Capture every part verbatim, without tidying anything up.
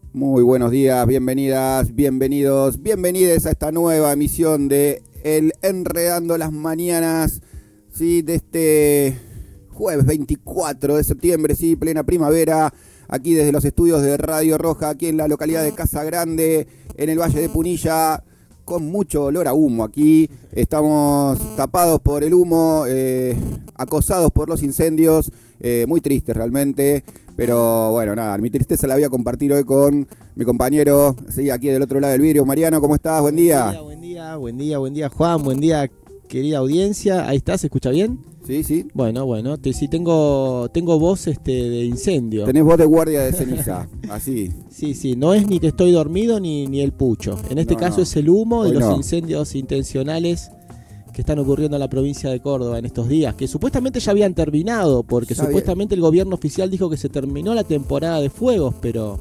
Muy buenos días, bienvenidas, bienvenidos, bienvenides a esta nueva emisión de El Enredando las Mañanas, sí, de este jueves veinticuatro de septiembre, sí, plena primavera, aquí desde los estudios de Radio Roja, aquí en la localidad de Casa Grande, en el Valle de Punilla, con mucho olor a humo aquí. Estamos tapados por el humo, eh, acosados por los incendios, eh, muy tristes realmente. Pero bueno, nada, mi tristeza la voy a compartir hoy con mi compañero, sí, aquí del otro lado del vidrio. Mariano, ¿cómo estás? Buen día. Buen día, buen día, buen día, Juan, buen día, querida audiencia. Ahí está, ¿se escucha bien? Sí, sí. Bueno, bueno, te, sí tengo tengo voz este de incendio. Tenés voz de guardia de ceniza, así. Sí, sí, no es ni que estoy dormido ni, ni el pucho. En este no, caso no. es el humo de Hoy los no. incendios intencionales que están ocurriendo en la provincia de Córdoba en estos días, que supuestamente ya habían terminado, porque Ya supuestamente bien. el gobierno oficial dijo que se terminó la temporada de fuegos, pero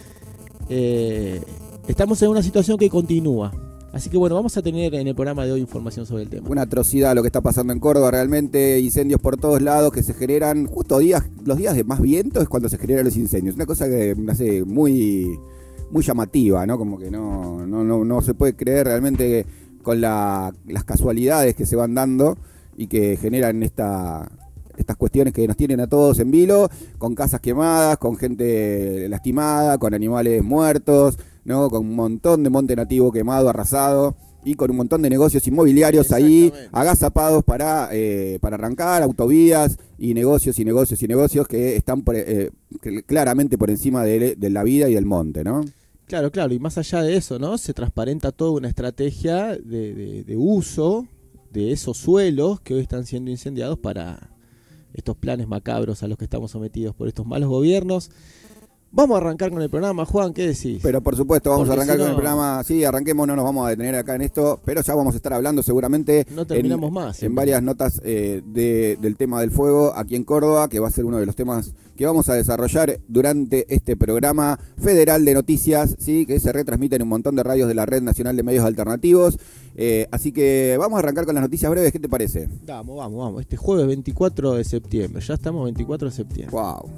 eh, estamos en una situación que continúa. Así que bueno, vamos a tener en el programa de hoy información sobre el tema. Una atrocidad lo que está pasando en Córdoba, realmente incendios por todos lados que se generan, justo días, los días de más viento es cuando se generan los incendios. Una cosa que me hace muy, muy llamativa, ¿no? Como que no, no, no, no se puede creer realmente con la, las casualidades que se van dando y que generan esta, estas cuestiones que nos tienen a todos en vilo, con casas quemadas, con gente lastimada, con animales muertos, ¿no? Con un montón de monte nativo quemado, arrasado, y con un montón de negocios inmobiliarios ahí agazapados para, eh, para arrancar, autovías y negocios y negocios y negocios que están por, eh, claramente por encima de, de la vida y del monte, ¿no? Claro, claro, y más allá de eso, ¿no? Se transparenta toda una estrategia de, de, de uso de esos suelos que hoy están siendo incendiados para estos planes macabros a los que estamos sometidos por estos malos gobiernos. Vamos a arrancar con el programa, Juan, ¿qué decís? Pero por supuesto, vamos Porque a arrancar si no, con el programa. Sí, arranquemos, no nos vamos a detener acá en esto, pero ya vamos a estar hablando seguramente no terminamos en, más, en varias notas eh, de, del tema del fuego aquí en Córdoba, que va a ser uno de los temas que vamos a desarrollar durante este programa federal de noticias, sí, que se retransmite en un montón de radios de la Red Nacional de Medios Alternativos. Eh, así que vamos a arrancar con las noticias breves, ¿qué te parece? Vamos, vamos, vamos. Este jueves veinticuatro de septiembre, ya estamos veinticuatro de septiembre. Wow.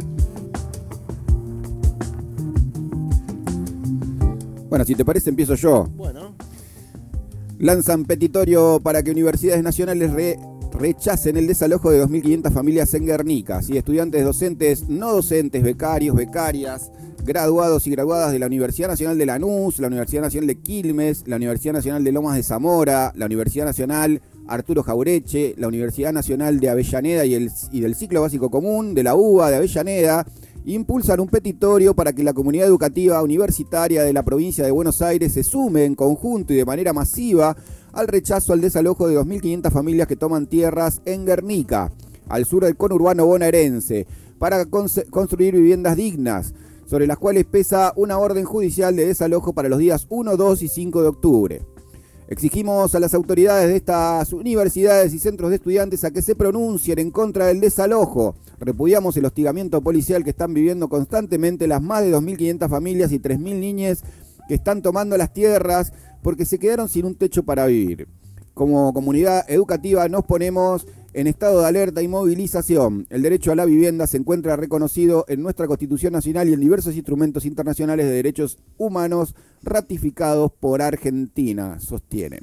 Bueno, si te parece, empiezo yo. Bueno. Lanzan petitorio para que universidades nacionales re, rechacen el desalojo de dos mil quinientas familias en Guernica. ¿Sí? Estudiantes, docentes, no docentes, becarios, becarias, graduados y graduadas de la Universidad Nacional de Lanús, la Universidad Nacional de Quilmes, la Universidad Nacional de Lomas de Zamora, la Universidad Nacional Arturo Jaureche, la Universidad Nacional de Avellaneda y, el, y del Ciclo Básico Común, de la U B A de Avellaneda, impulsan un petitorio para que la comunidad educativa universitaria de la provincia de Buenos Aires se sume en conjunto y de manera masiva al rechazo al desalojo de dos mil quinientas familias que toman tierras en Guernica, al sur del conurbano bonaerense, para construir viviendas dignas, sobre las cuales pesa una orden judicial de desalojo para los días uno, dos y cinco de octubre. Exigimos a las autoridades de estas universidades y centros de estudiantes a que se pronuncien en contra del desalojo. Repudiamos el hostigamiento policial que están viviendo constantemente las más de dos mil quinientas familias y tres mil niñas que están tomando las tierras porque se quedaron sin un techo para vivir. Como comunidad educativa nos ponemos en estado de alerta y movilización. El derecho a la vivienda se encuentra reconocido en nuestra Constitución Nacional y en diversos instrumentos internacionales de derechos humanos ratificados por Argentina, sostienen.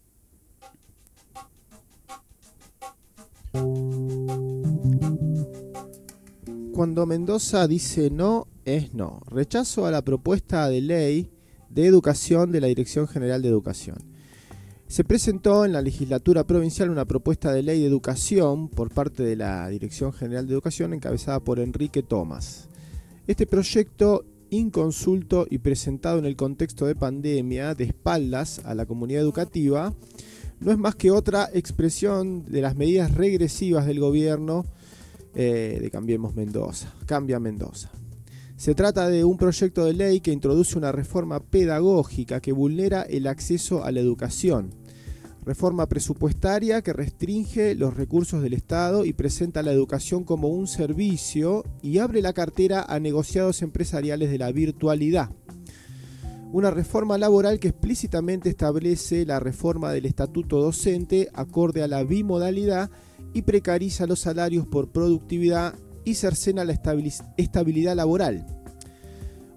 Cuando Mendoza dice no, es no. Rechazo a la propuesta de ley de educación de la Dirección General de Educación. Se presentó en la legislatura provincial una propuesta de ley de educación por parte de la Dirección General de Educación encabezada por Enrique Tomás. Este proyecto, inconsulto y presentado en el contexto de pandemia, de espaldas a la comunidad educativa, no es más que otra expresión de las medidas regresivas del gobierno eh, de Cambiemos Mendoza, Cambia Mendoza. Se trata de un proyecto de ley que introduce una reforma pedagógica que vulnera el acceso a la educación, reforma presupuestaria que restringe los recursos del Estado y presenta la educación como un servicio y abre la cartera a negociados empresariales de la virtualidad. Una reforma laboral que explícitamente establece la reforma del estatuto docente acorde a la bimodalidad y precariza los salarios por productividad y cercena la estabilidad laboral.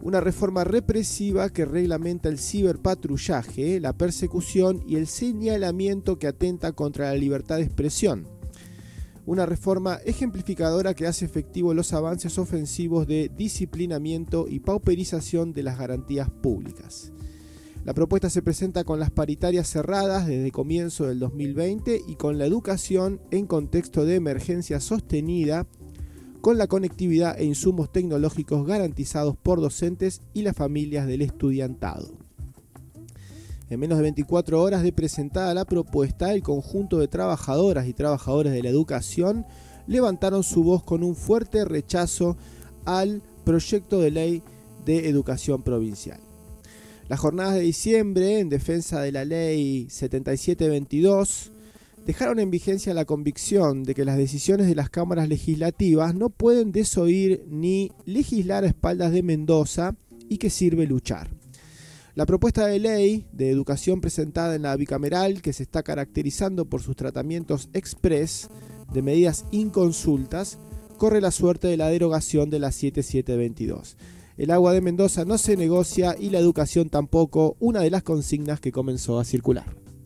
una reforma represiva que reglamenta el ciberpatrullaje, la persecución y el señalamiento que atenta contra la libertad de expresión. Una reforma ejemplificadora que hace efectivos los avances ofensivos de disciplinamiento y pauperización de las garantías públicas. La propuesta se presenta con las paritarias cerradas desde comienzo del dos mil veinte y con la educación en contexto de emergencia sostenida, con la conectividad e insumos tecnológicos garantizados por docentes y las familias del estudiantado. En menos de veinticuatro horas de presentada la propuesta, el conjunto de trabajadoras y trabajadores de la educación levantaron su voz con un fuerte rechazo al proyecto de ley de educación provincial. Las jornadas de diciembre en defensa de la ley setenta y siete veintidós dejaron en vigencia la convicción de que las decisiones de las cámaras legislativas no pueden desoír ni legislar a espaldas de Mendoza y que sirve luchar. La propuesta de ley de educación presentada en la bicameral, que se está caracterizando por sus tratamientos express de medidas inconsultas, corre la suerte de la derogación de la setenta y siete veintidós. El agua de Mendoza no se negocia y la educación tampoco, una de las consignas que comenzó a circular.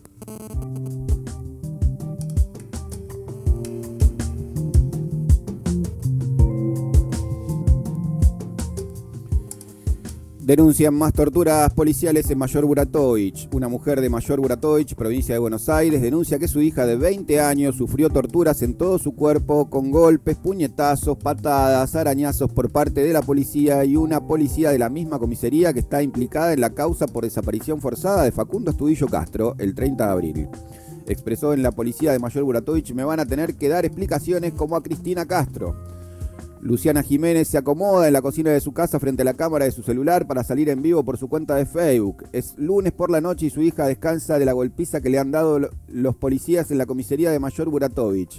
Denuncian más torturas policiales en Mayor Buratovich. Una mujer de Mayor Buratovich, provincia de Buenos Aires, denuncia que su hija de veinte años sufrió torturas en todo su cuerpo con golpes, puñetazos, patadas, arañazos por parte de la policía y una policía de la misma comisaría que está implicada en la causa por desaparición forzada de Facundo Estudillo Castro el treinta de abril. Expresó en la policía de Mayor Buratovich: me van a tener que dar explicaciones como a Cristina Castro. Luciana Jiménez se acomoda en la cocina de su casa frente a la cámara de su celular para salir en vivo por su cuenta de Facebook. Es lunes por la noche y su hija descansa de la golpiza que le han dado los policías en la comisaría de Mayor Buratovich.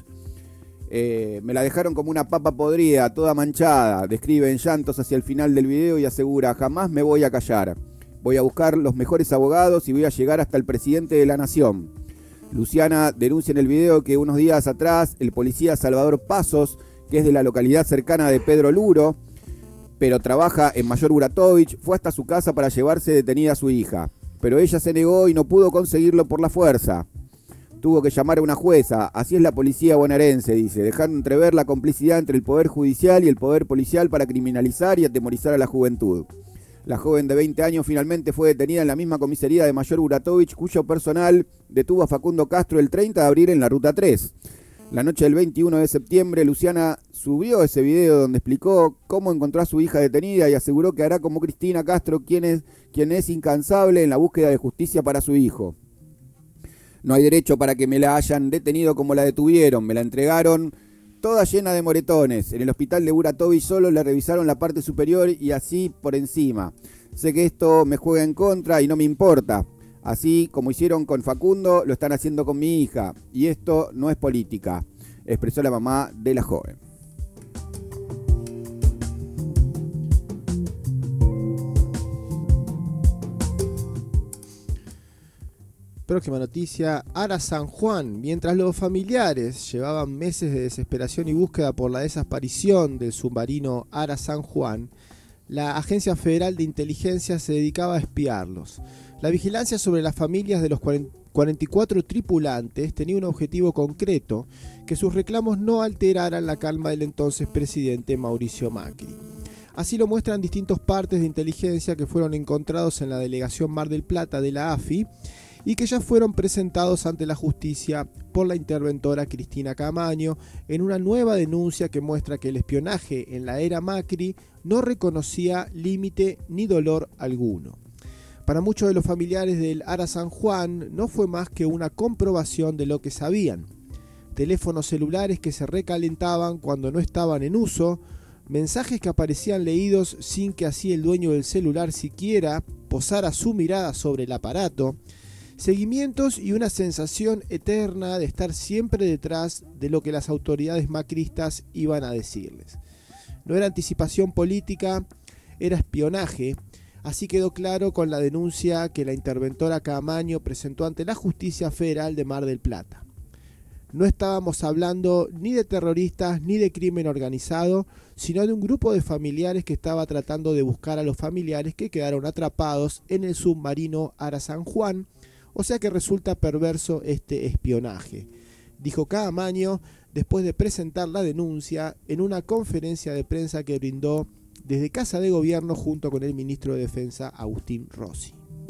Eh, me la dejaron como una papa podrida, toda manchada. Describe en llantos hacia el final del video y asegura: jamás me voy a callar. Voy a buscar los mejores abogados y voy a llegar hasta el presidente de la nación. Luciana denuncia en el video que unos días atrás el policía Salvador Pasos, que es de la localidad cercana de Pedro Luro, pero trabaja en Mayor Buratovich, fue hasta su casa para llevarse detenida a su hija. Pero ella se negó y no pudo conseguirlo por la fuerza. Tuvo que llamar a una jueza. Así es la policía bonaerense, dice, dejando entrever la complicidad entre el poder judicial y el poder policial para criminalizar y atemorizar a la juventud. La joven de veinte años finalmente fue detenida en la misma comisaría de Mayor Buratovich, cuyo personal detuvo a Facundo Castro el treinta de abril en la Ruta tres. La noche del veintiuno de septiembre, Luciana subió ese video donde explicó cómo encontró a su hija detenida y aseguró que hará como Cristina Castro, quien es, quien es incansable en la búsqueda de justicia para su hijo. No hay derecho para que me la hayan detenido como la detuvieron, me la entregaron toda llena de moretones. En el hospital de Buratovich solo le revisaron la parte superior y así por encima. Sé que esto me juega en contra y no me importa. Así como hicieron con Facundo, lo están haciendo con mi hija. Y esto no es política, expresó la mamá de la joven. Próxima noticia, Ara San Juan. Mientras los familiares llevaban meses de desesperación y búsqueda por la desaparición del submarino Ara San Juan, la Agencia Federal de Inteligencia se dedicaba a espiarlos. La vigilancia sobre las familias de los cuarenta y cuatro tripulantes tenía un objetivo concreto: que sus reclamos no alteraran la calma del entonces presidente Mauricio Macri. Así lo muestran distintos partes de inteligencia que fueron encontrados en la delegación Mar del Plata de la A F I y que ya fueron presentados ante la justicia por la interventora Cristina Camaño en una nueva denuncia que muestra que el espionaje en la era Macri no reconocía límite ni dolor alguno. Para muchos de los familiares del Ara San Juan no fue más que una comprobación de lo que sabían. Teléfonos celulares que se recalentaban cuando no estaban en uso, mensajes que aparecían leídos sin que así el dueño del celular siquiera posara su mirada sobre el aparato, seguimientos y una sensación eterna de estar siempre detrás de lo que las autoridades macristas iban a decirles. No era anticipación política, era espionaje. Así quedó claro con la denuncia que la interventora Camaño presentó ante la Justicia Federal de Mar del Plata. No estábamos hablando ni de terroristas ni de crimen organizado, sino de un grupo de familiares que estaba tratando de buscar a los familiares que quedaron atrapados en el submarino Ara San Juan, o sea que resulta perverso este espionaje, dijo Caamaño después de presentar la denuncia en una conferencia de prensa que brindó desde Casa de Gobierno junto con el ministro de Defensa Agustín Rossi.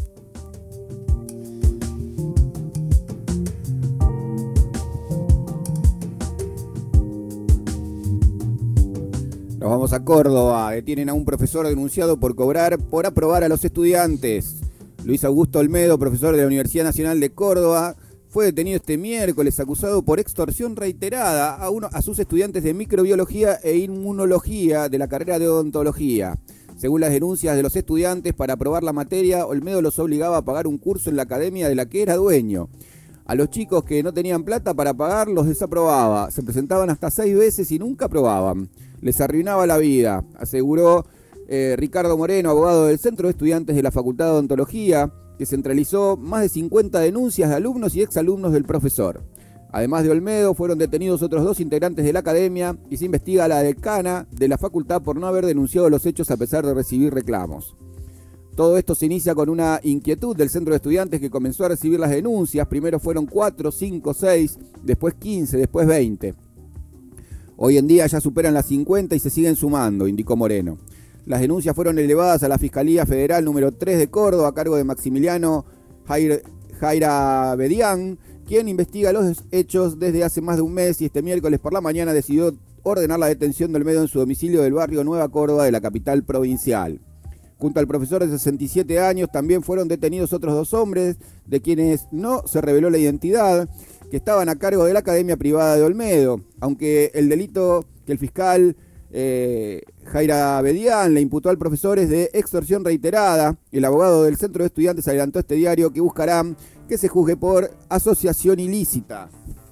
Nos vamos a Córdoba. Detienen a un profesor denunciado por cobrar por aprobar a los estudiantes. Luis Augusto Olmedo, profesor de la Universidad Nacional de Córdoba, fue detenido este miércoles acusado por extorsión reiterada a, uno, a sus estudiantes de microbiología e inmunología de la carrera de odontología. Según las denuncias de los estudiantes, para aprobar la materia, Olmedo los obligaba a pagar un curso en la academia de la que era dueño. A los chicos que no tenían plata para pagar los desaprobaba. Se presentaban hasta seis veces y nunca aprobaban. Les arruinaba la vida, aseguró eh, Ricardo Moreno, abogado del Centro de Estudiantes de la Facultad de Odontología, que centralizó más de cincuenta denuncias de alumnos y exalumnos del profesor. Además de Olmedo, fueron detenidos otros dos integrantes de la academia y se investiga a la decana de la facultad por no haber denunciado los hechos a pesar de recibir reclamos. Todo esto se inicia con una inquietud del Centro de Estudiantes que comenzó a recibir las denuncias. Primero fueron cuatro, cinco, seis, después quince, después veinte. Hoy en día ya superan las cincuenta y se siguen sumando, indicó Moreno. Las denuncias fueron elevadas a la Fiscalía Federal número tres de Córdoba a cargo de Maximiliano Jair, Jaira Bedián, quien investiga los hechos desde hace más de un mes y este miércoles por la mañana decidió ordenar la detención del Olmedo en su domicilio del barrio Nueva Córdoba de la capital provincial. Junto al profesor de sesenta y siete años también fueron detenidos otros dos hombres, de quienes no se reveló la identidad, que estaban a cargo de la academia privada de Olmedo, aunque el delito que el fiscal eh, Jaira Bedián le imputó al profesor es de extorsión reiterada. El abogado del Centro de Estudiantes adelantó a este diario que buscarán que se juzgue por asociación ilícita.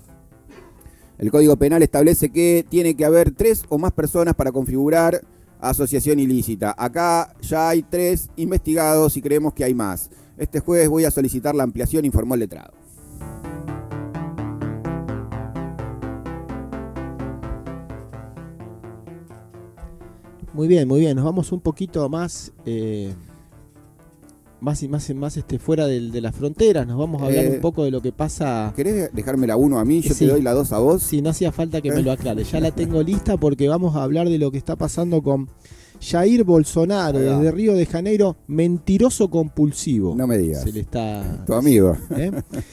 El Código Penal establece que tiene que haber tres o más personas para configurar asociación ilícita. Acá ya hay tres investigados y creemos que hay más. Este jueves voy a solicitar la ampliación, informó el letrado. Muy bien, muy bien. Nos vamos un poquito más, eh, más y más, más este, fuera de, de las fronteras. Nos vamos a hablar eh, un poco de lo que pasa. ¿Querés dejarme la uno a mí? Yo sí. te doy la dos a vos. Sí, no hacía falta que ¿Eh? me lo aclare. Ya la tengo lista porque vamos a hablar de lo que está pasando con Jair Bolsonaro desde Río de Janeiro. Mentiroso compulsivo. No me digas. Se le está. Tu amigo. ¿Eh?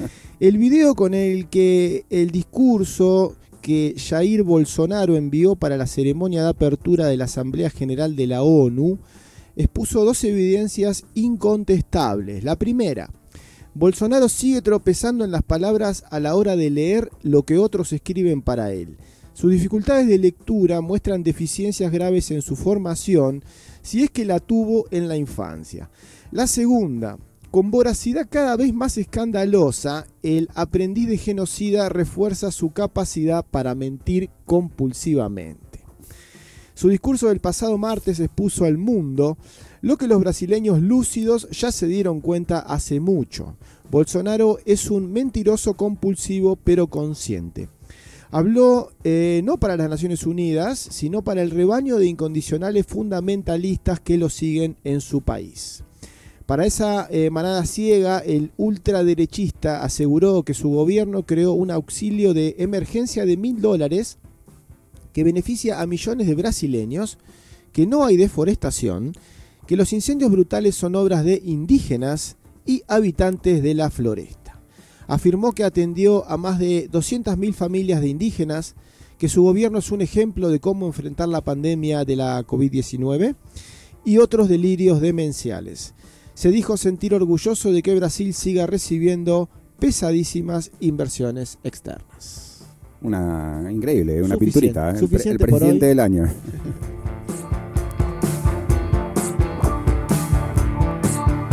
El video con el que el discurso que Jair Bolsonaro envió para la ceremonia de apertura de la Asamblea General de la ONU expuso dos evidencias incontestables. La primera, Bolsonaro sigue tropezando en las palabras a la hora de leer lo que otros escriben para él. Sus dificultades de lectura muestran deficiencias graves en su formación, si es que la tuvo en la infancia. La segunda, con voracidad cada vez más escandalosa, el aprendiz de genocida refuerza su capacidad para mentir compulsivamente. Su discurso del pasado martes expuso al mundo lo que los brasileños lúcidos ya se dieron cuenta hace mucho. Bolsonaro es un mentiroso compulsivo pero consciente. Habló eh, no para las Naciones Unidas, sino para el rebaño de incondicionales fundamentalistas que lo siguen en su país. Para esa eh, manada ciega, el ultraderechista aseguró que su gobierno creó un auxilio de emergencia de mil dólares que beneficia a millones de brasileños, que no hay deforestación, que los incendios brutales son obras de indígenas y habitantes de la floresta. Afirmó que atendió a más de doscientas mil familias de indígenas, que su gobierno es un ejemplo de cómo enfrentar la pandemia de la COVID diecinueve y otros delirios demenciales. Se dijo sentir orgulloso de que Brasil siga recibiendo pesadísimas inversiones externas. Una increíble, una Suficiente, pinturita. ¿eh? Suficiente el, el presidente del año.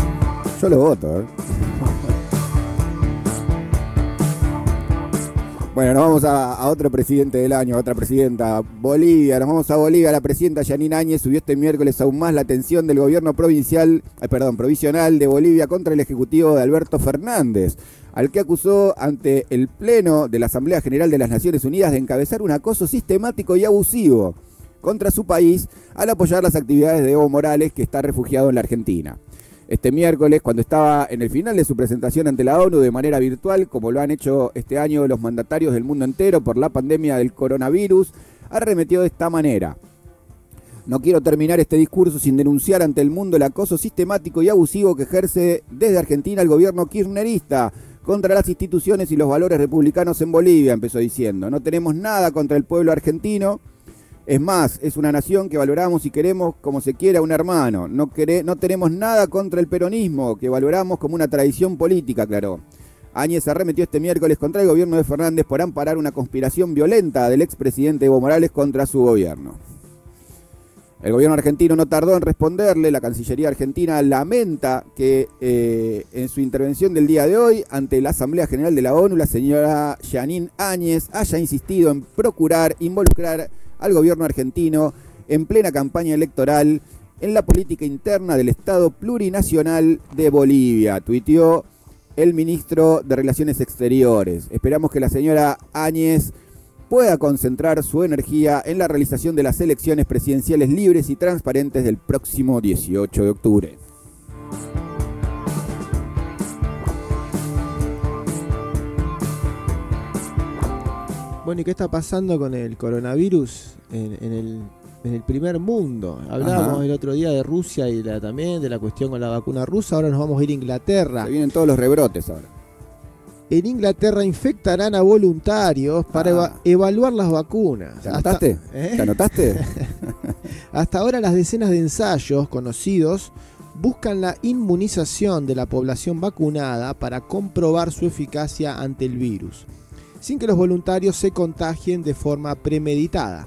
Yo lo voto. ¿eh? Bueno, nos vamos a, a otro presidente del año, a otra presidenta, Bolivia. Nos vamos a Bolivia. La presidenta Yanine Áñez subió este miércoles aún más la tensión del gobierno provincial, eh, perdón, provisional de Bolivia contra el ejecutivo de Alberto Fernández, al que acusó ante el Pleno de la Asamblea General de las Naciones Unidas de encabezar un acoso sistemático y abusivo contra su país al apoyar las actividades de Evo Morales, que está refugiado en la Argentina. Este miércoles, cuando estaba en el final de su presentación ante la ONU de manera virtual, como lo han hecho este año los mandatarios del mundo entero por la pandemia del coronavirus, arremetió de esta manera: no quiero terminar este discurso sin denunciar ante el mundo el acoso sistemático y abusivo que ejerce desde Argentina el gobierno kirchnerista contra las instituciones y los valores republicanos en Bolivia, empezó diciendo. No tenemos nada contra el pueblo argentino. Es más, es una nación que valoramos y queremos como se quiere a un hermano. No, quere, no tenemos nada contra el peronismo, que valoramos como una tradición política, aclaró. Áñez arremetió este miércoles contra el gobierno de Fernández por amparar una conspiración violenta del expresidente Evo Morales contra su gobierno. El gobierno argentino no tardó en responderle. La Cancillería argentina lamenta que eh, en su intervención del día de hoy ante la Asamblea General de la ONU, la señora Yanine Áñez haya insistido en procurar involucrar al gobierno argentino en plena campaña electoral en la política interna del Estado plurinacional de Bolivia, tuiteó el ministro de Relaciones Exteriores. Esperamos que la señora Áñez pueda concentrar su energía en la realización de las elecciones presidenciales libres y transparentes del próximo dieciocho de octubre. Bueno, ¿y qué está pasando con el coronavirus en, en, el, en el primer mundo? Hablábamos Ajá. el otro día de Rusia y la, también de la cuestión con la vacuna rusa. Ahora nos vamos a ir a Inglaterra. Se vienen todos los rebrotes ahora. En Inglaterra infectarán a voluntarios para ah. eva- evaluar las vacunas. ¿Te anotaste? Hasta, ¿eh? ¿Te anotaste? Hasta ahora las decenas de ensayos conocidos buscan la inmunización de la población vacunada para comprobar su eficacia ante el virus, sin que los voluntarios se contagien de forma premeditada.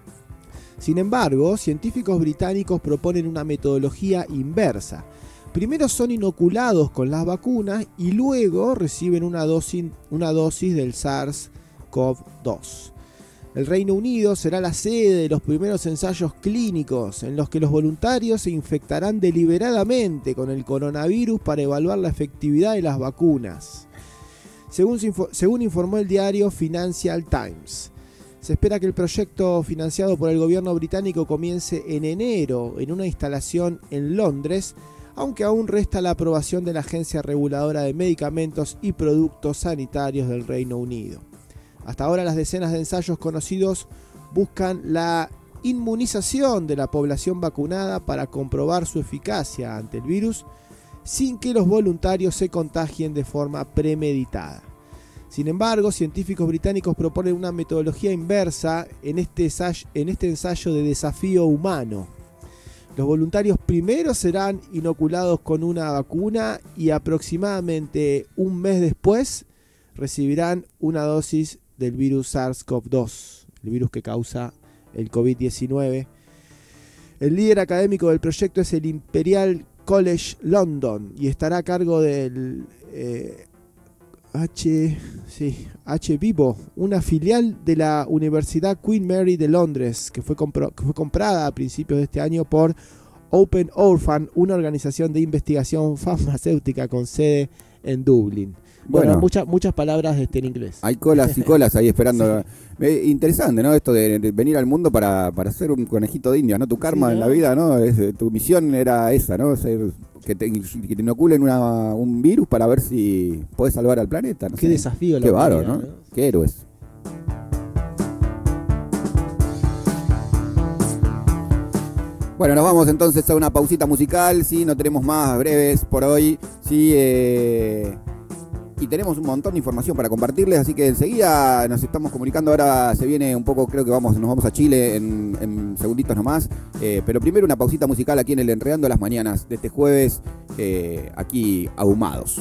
Sin embargo, científicos británicos proponen una metodología inversa. Primero son inoculados con las vacunas y luego reciben una dosis, una dosis del SARS CoV dos. El Reino Unido será la sede de los primeros ensayos clínicos en los que los voluntarios se infectarán deliberadamente con el coronavirus para evaluar la efectividad de las vacunas. Según, según informó el diario Financial Times, se espera que el proyecto financiado por el gobierno británico comience en enero en una instalación en Londres, aunque aún resta la aprobación de la Agencia Reguladora de Medicamentos y Productos Sanitarios del Reino Unido. Hasta ahora las decenas de ensayos conocidos buscan la inmunización de la población vacunada para comprobar su eficacia ante el virus, sin que los voluntarios se contagien de forma premeditada. Sin embargo, científicos británicos proponen una metodología inversa en este ensayo, en este ensayo de desafío humano. Los voluntarios primero serán inoculados con una vacuna y aproximadamente un mes después recibirán una dosis del virus SARS CoV dos, el virus que causa el COVID diecinueve. El líder académico del proyecto es el Imperial College London y estará a cargo del eh, H, sí, H Vivo, una filial de la Universidad Queen Mary de Londres, que fue, compro, que fue comprada a principios de este año por Open Orphan, una organización de investigación farmacéutica con sede en Dublín. Bueno, bueno muchas muchas palabras este, en inglés. Hay colas y colas ahí esperando. Sí. Eh, interesante, ¿no? Esto de, de venir al mundo para, para ser un conejito de India, ¿no? Tu karma sí, ¿no? en la vida, ¿no? Es, tu misión era esa, ¿no? Ser, que, te, que te inoculen una, un virus para ver si podés salvar al planeta. ¿no? Qué sé. desafío. Qué bárbaro, ¿no? ¿no? Qué héroes. Bueno, nos vamos entonces a una pausita musical, sí, no tenemos más breves por hoy, sí, eh... y tenemos un montón de información para compartirles, así que enseguida nos estamos comunicando. Ahora se viene un poco, creo que vamos, nos vamos a Chile en, en segunditos nomás, eh, pero primero una pausita musical aquí en el Enredando las Mañanas de este jueves, eh, aquí ahumados.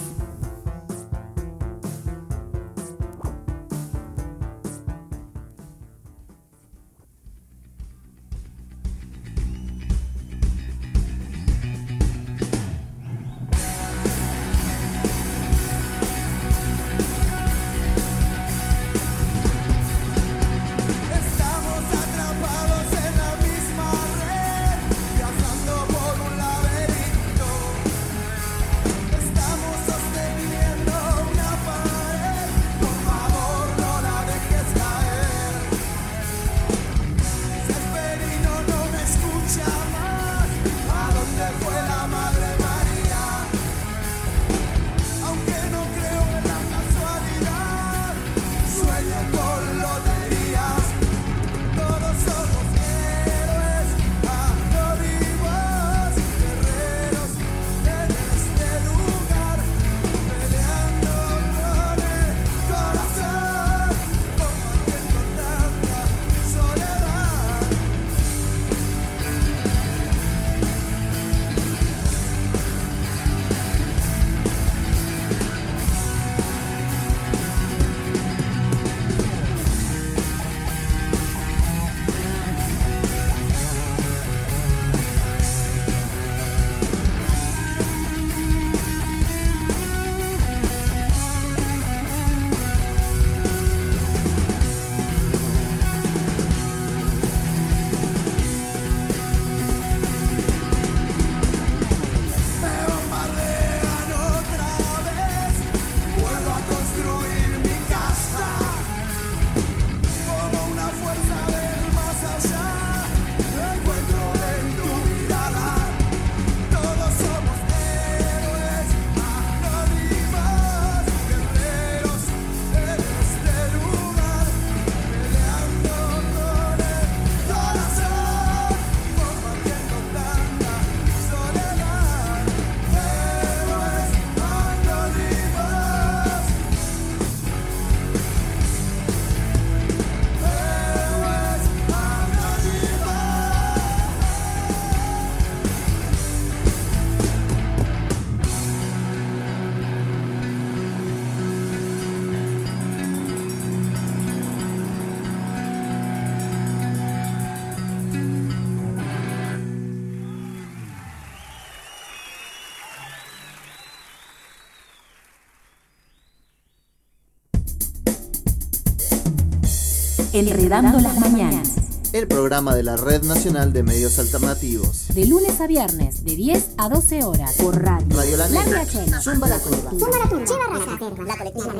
Enredando las Mañanas. El programa de la Red Nacional de Medios Alternativos. De lunes a viernes, de diez a doce horas. Por radio. Radio La Negra. La Chena. Zumba la Curva. Zumba la Curva. La colectiva.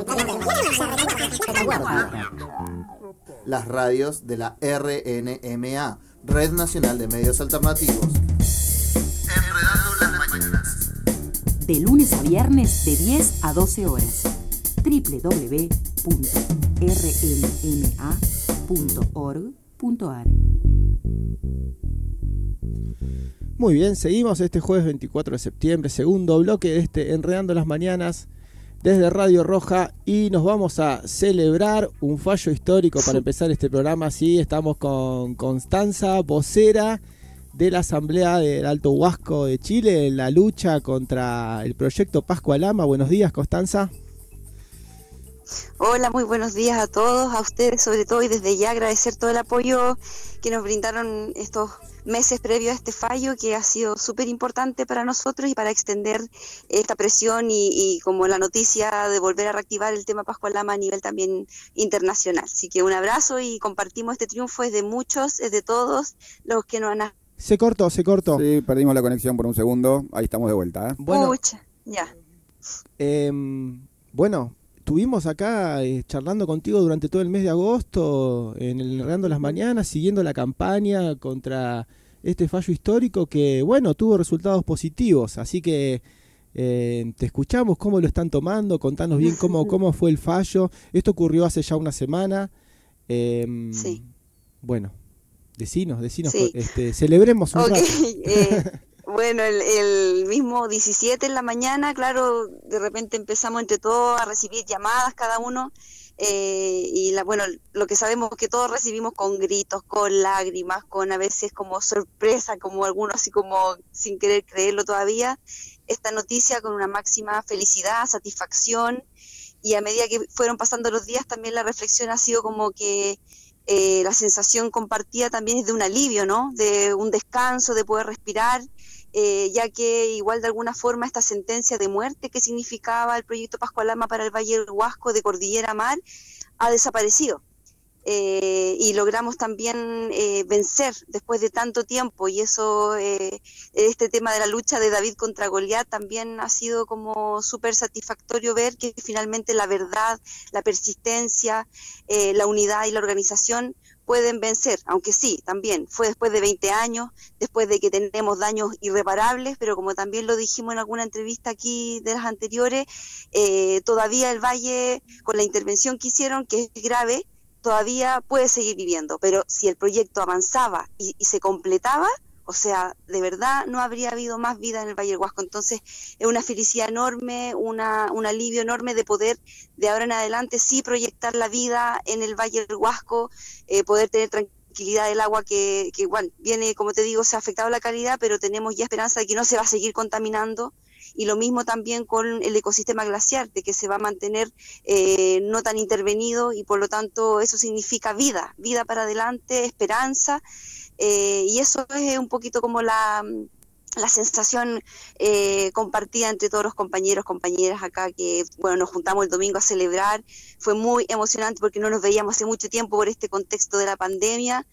Las radios de la R N M A, Red Nacional de Medios Alternativos. Enredando las Mañanas. De lunes a viernes, de diez a doce horas. doble u doble u doble u punto r n m a punto org punto a r. Muy bien, seguimos este jueves veinticuatro de septiembre, segundo bloque de este Enredando las Mañanas desde Radio Roja, y nos vamos a celebrar un fallo histórico para empezar este programa. Sí, estamos con Constanza, vocera de la Asamblea del Alto Huasco de Chile en la lucha contra el proyecto Pascua Lama. Buenos días, Constanza. Hola, muy buenos días a todos, a ustedes sobre todo, y desde ya agradecer todo el apoyo que nos brindaron estos meses previos a este fallo, que ha sido súper importante para nosotros y para extender esta presión y, y como la noticia de volver a reactivar el tema Pascua Lama a nivel también internacional. Así que un abrazo, y compartimos este triunfo, es de muchos, es de todos los que nos han... Se cortó, se cortó. Sí, perdimos la conexión por un segundo, ahí estamos de vuelta. ¿eh? Bueno, Pucha, ya. Eh, bueno, estuvimos acá eh, charlando contigo durante todo el mes de agosto, en el Enredando las Mañanas, siguiendo la campaña contra este fallo histórico que, bueno, tuvo resultados positivos. Así que eh, te escuchamos, cómo lo están tomando, contanos bien cómo, cómo fue el fallo. Esto ocurrió hace ya una semana. Eh, Sí. Bueno, decinos, decinos, Sí. este, celebremos un Ok, rato. eh, bueno, el, el mismo diecisiete en la mañana, claro, de repente empezamos entre todos a recibir llamadas cada uno, eh, y la, bueno, lo que sabemos que todos recibimos con gritos, con lágrimas, con a veces como sorpresa, como algunos así como sin querer creerlo todavía, esta noticia con una máxima felicidad, satisfacción, y a medida que fueron pasando los días también la reflexión ha sido como que Eh, la sensación compartida también es de un alivio, ¿no? De un descanso, de poder respirar, eh, ya que igual de alguna forma esta sentencia de muerte que significaba el proyecto Pascua Lama para el Valle del Huasco de Cordillera Mar ha desaparecido. Eh, y logramos también eh, vencer después de tanto tiempo, y eso, eh, este tema de la lucha de David contra Goliat también ha sido como súper satisfactorio ver que finalmente la verdad, la persistencia, eh, la unidad y la organización pueden vencer, aunque sí, también fue después de veinte años, después de que tenemos daños irreparables, pero como también lo dijimos en alguna entrevista aquí de las anteriores, eh, todavía el Valle, con la intervención que hicieron, que es grave, todavía puede seguir viviendo, pero si el proyecto avanzaba y, y se completaba, o sea, de verdad no habría habido más vida en el Valle del Huasco. Entonces es una felicidad enorme, una, un alivio enorme de poder de ahora en adelante sí proyectar la vida en el Valle del Huasco, eh, poder tener tranquilidad del agua que, que igual viene, como te digo, se ha afectado la calidad, pero tenemos ya esperanza de que no se va a seguir contaminando. Y lo mismo también con el ecosistema glaciar, de que se va a mantener eh, no tan intervenido, y por lo tanto eso significa vida, vida para adelante, esperanza, eh, y eso es un poquito como la, la sensación eh, compartida entre todos los compañeros, compañeras acá, que bueno, nos juntamos el domingo a celebrar. Fue muy emocionante porque no nos veíamos hace mucho tiempo por este contexto de la pandemia.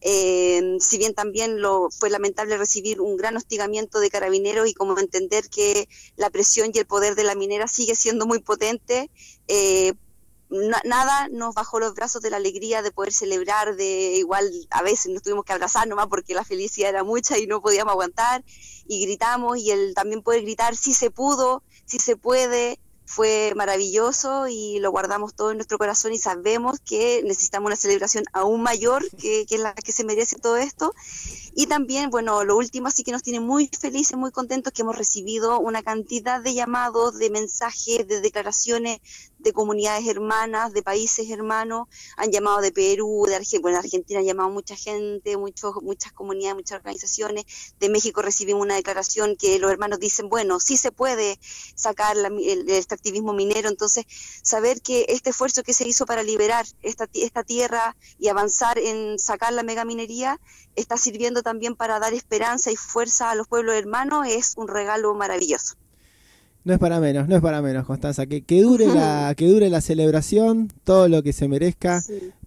Eh, si bien también lo fue lamentable recibir un gran hostigamiento de carabineros, y como entender que la presión y el poder de la minera sigue siendo muy potente, eh, na- nada nos bajó los brazos de la alegría de poder celebrar, de igual a veces nos tuvimos que abrazar nomás porque la felicidad era mucha y no podíamos aguantar, y gritamos, y el también poder gritar sí se pudo, sí se puede, fue maravilloso, y lo guardamos todo en nuestro corazón, y sabemos que necesitamos una celebración aún mayor que, que la que se merece todo esto. Y también, bueno, lo último sí que nos tiene muy felices, muy contentos, que hemos recibido una cantidad de llamados, de mensajes, de declaraciones de comunidades hermanas, de países hermanos. Han llamado de Perú, de Argentina, bueno, de Argentina han llamado mucha gente, muchos, muchas comunidades, muchas organizaciones. De México recibimos una declaración que los hermanos dicen, bueno, sí se puede sacar la, el, el extractivismo minero. Entonces, saber que este esfuerzo que se hizo para liberar esta, esta tierra y avanzar en sacar la megaminería está sirviendo también para dar esperanza y fuerza a los pueblos hermanos, es un regalo maravilloso. No es para menos, no es para menos, Constanza. Que, que dure la, que dure la celebración, todo lo que se merezca, Sí.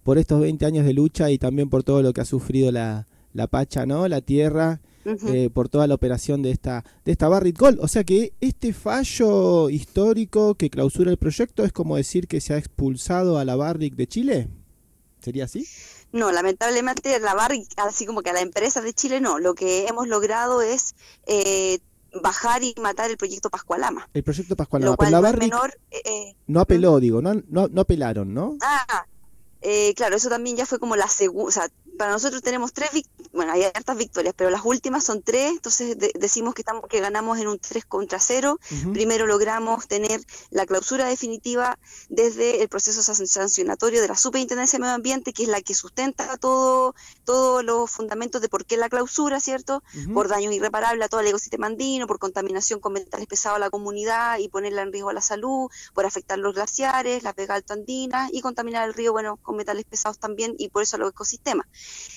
por estos veinte años de lucha y también por todo lo que ha sufrido la, la Pacha, ¿no? La tierra, uh-huh. eh, por toda la operación de esta, de esta Barrick Gold. O sea que este fallo histórico que clausura el proyecto es como decir que se ha expulsado a la Barrick de Chile. ¿Sería así? No, lamentablemente la Barrick, así como que a la empresa de Chile, no. Lo que hemos logrado es eh, bajar y matar el proyecto Pascualama. El proyecto Pascualama, pero la Barrick no, menor, eh, no apeló, ¿Mm? digo, no, no, no apelaron, ¿no? Ah, eh, claro, eso también ya fue como la segunda, o sea, para nosotros tenemos tres victorias, bueno, hay hartas victorias, pero las últimas son tres, entonces de decimos que estamos que ganamos en un tres contra cero. Uh-huh. Primero logramos tener la clausura definitiva desde el proceso sancionatorio de la Superintendencia de Medio Ambiente, que es la que sustenta todo todos los fundamentos de por qué la clausura, ¿cierto? Uh-huh. Por daños irreparables a todo el ecosistema andino, por contaminación con metales pesados a la comunidad y ponerla en riesgo a la salud, por afectar los glaciares, las vegas altoandinas y contaminar el río, bueno, con metales pesados también, y por eso los ecosistemas.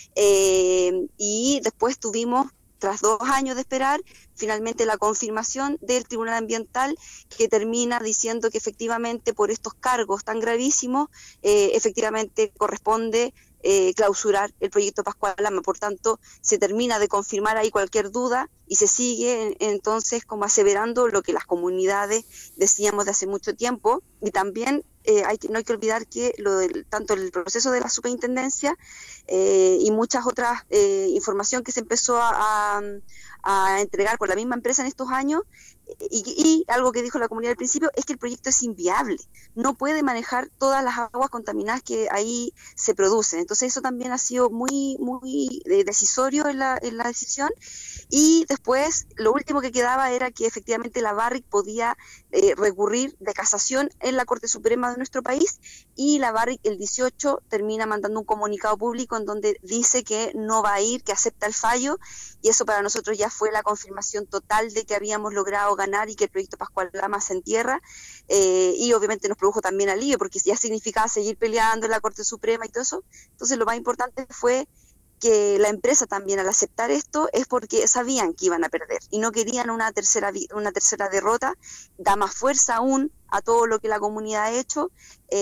Eh, y después tuvimos, tras dos años de esperar, finalmente la confirmación del Tribunal Ambiental, que termina diciendo que efectivamente por estos cargos tan gravísimos, eh, efectivamente corresponde eh, clausurar el proyecto Pascualama. Por tanto, se termina de confirmar ahí cualquier duda y se sigue entonces como aseverando lo que las comunidades decíamos de hace mucho tiempo. Y también eh, hay que, no hay que olvidar que lo del, tanto el proceso de la superintendencia eh, y muchas otras eh, información que se empezó a, a, a entregar por la misma empresa en estos años, y, y algo que dijo la comunidad al principio es que el proyecto es inviable, no puede manejar todas las aguas contaminadas que ahí se producen. Entonces eso también ha sido muy muy eh, decisorio en la, en la decisión. Y después lo último que quedaba era que efectivamente la Barrick podía eh, recurrir de casación en la Corte Suprema de nuestro país, y la Barrick el dieciocho termina mandando un comunicado público en donde dice que no va a ir, que acepta el fallo, y eso para nosotros ya fue la confirmación total de que habíamos logrado ganar y que el proyecto Pascualama se entierra, eh, y obviamente nos produjo también alivio porque ya significaba seguir peleando en la Corte Suprema y todo eso. Entonces lo más importante fue que la empresa también, al aceptar esto, es porque sabían que iban a perder y no querían una tercera una tercera derrota. Da más fuerza aún a todo lo que la comunidad ha hecho,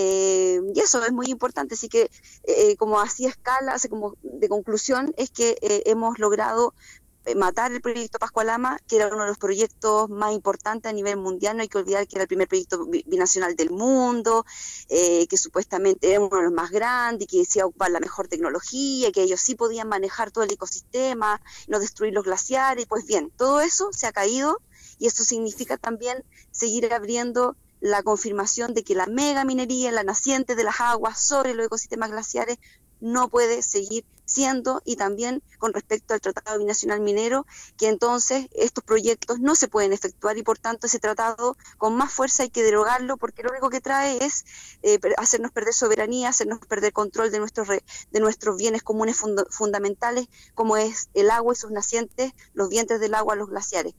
eh, y eso es muy importante. Así que eh, como así a escala, así como de conclusión, es que eh, hemos logrado matar el proyecto Pascualama, que era uno de los proyectos más importantes a nivel mundial. No hay que olvidar que era el primer proyecto binacional del mundo, eh, que supuestamente era uno de los más grandes y que se iba a ocupar la mejor tecnología, que ellos sí podían manejar todo el ecosistema, no destruir los glaciares. Pues bien, todo eso se ha caído, y esto significa también seguir abriendo la confirmación de que la mega minería, la naciente de las aguas sobre los ecosistemas glaciares, no puede seguir siendo, y también con respecto al Tratado Binacional Minero, que entonces estos proyectos no se pueden efectuar, y por tanto ese tratado con más fuerza hay que derogarlo, porque lo único que trae es eh, hacernos perder soberanía, hacernos perder control de nuestros re, de nuestros bienes comunes fund fundamentales, como es el agua y sus nacientes, los vientres del agua, los glaciares.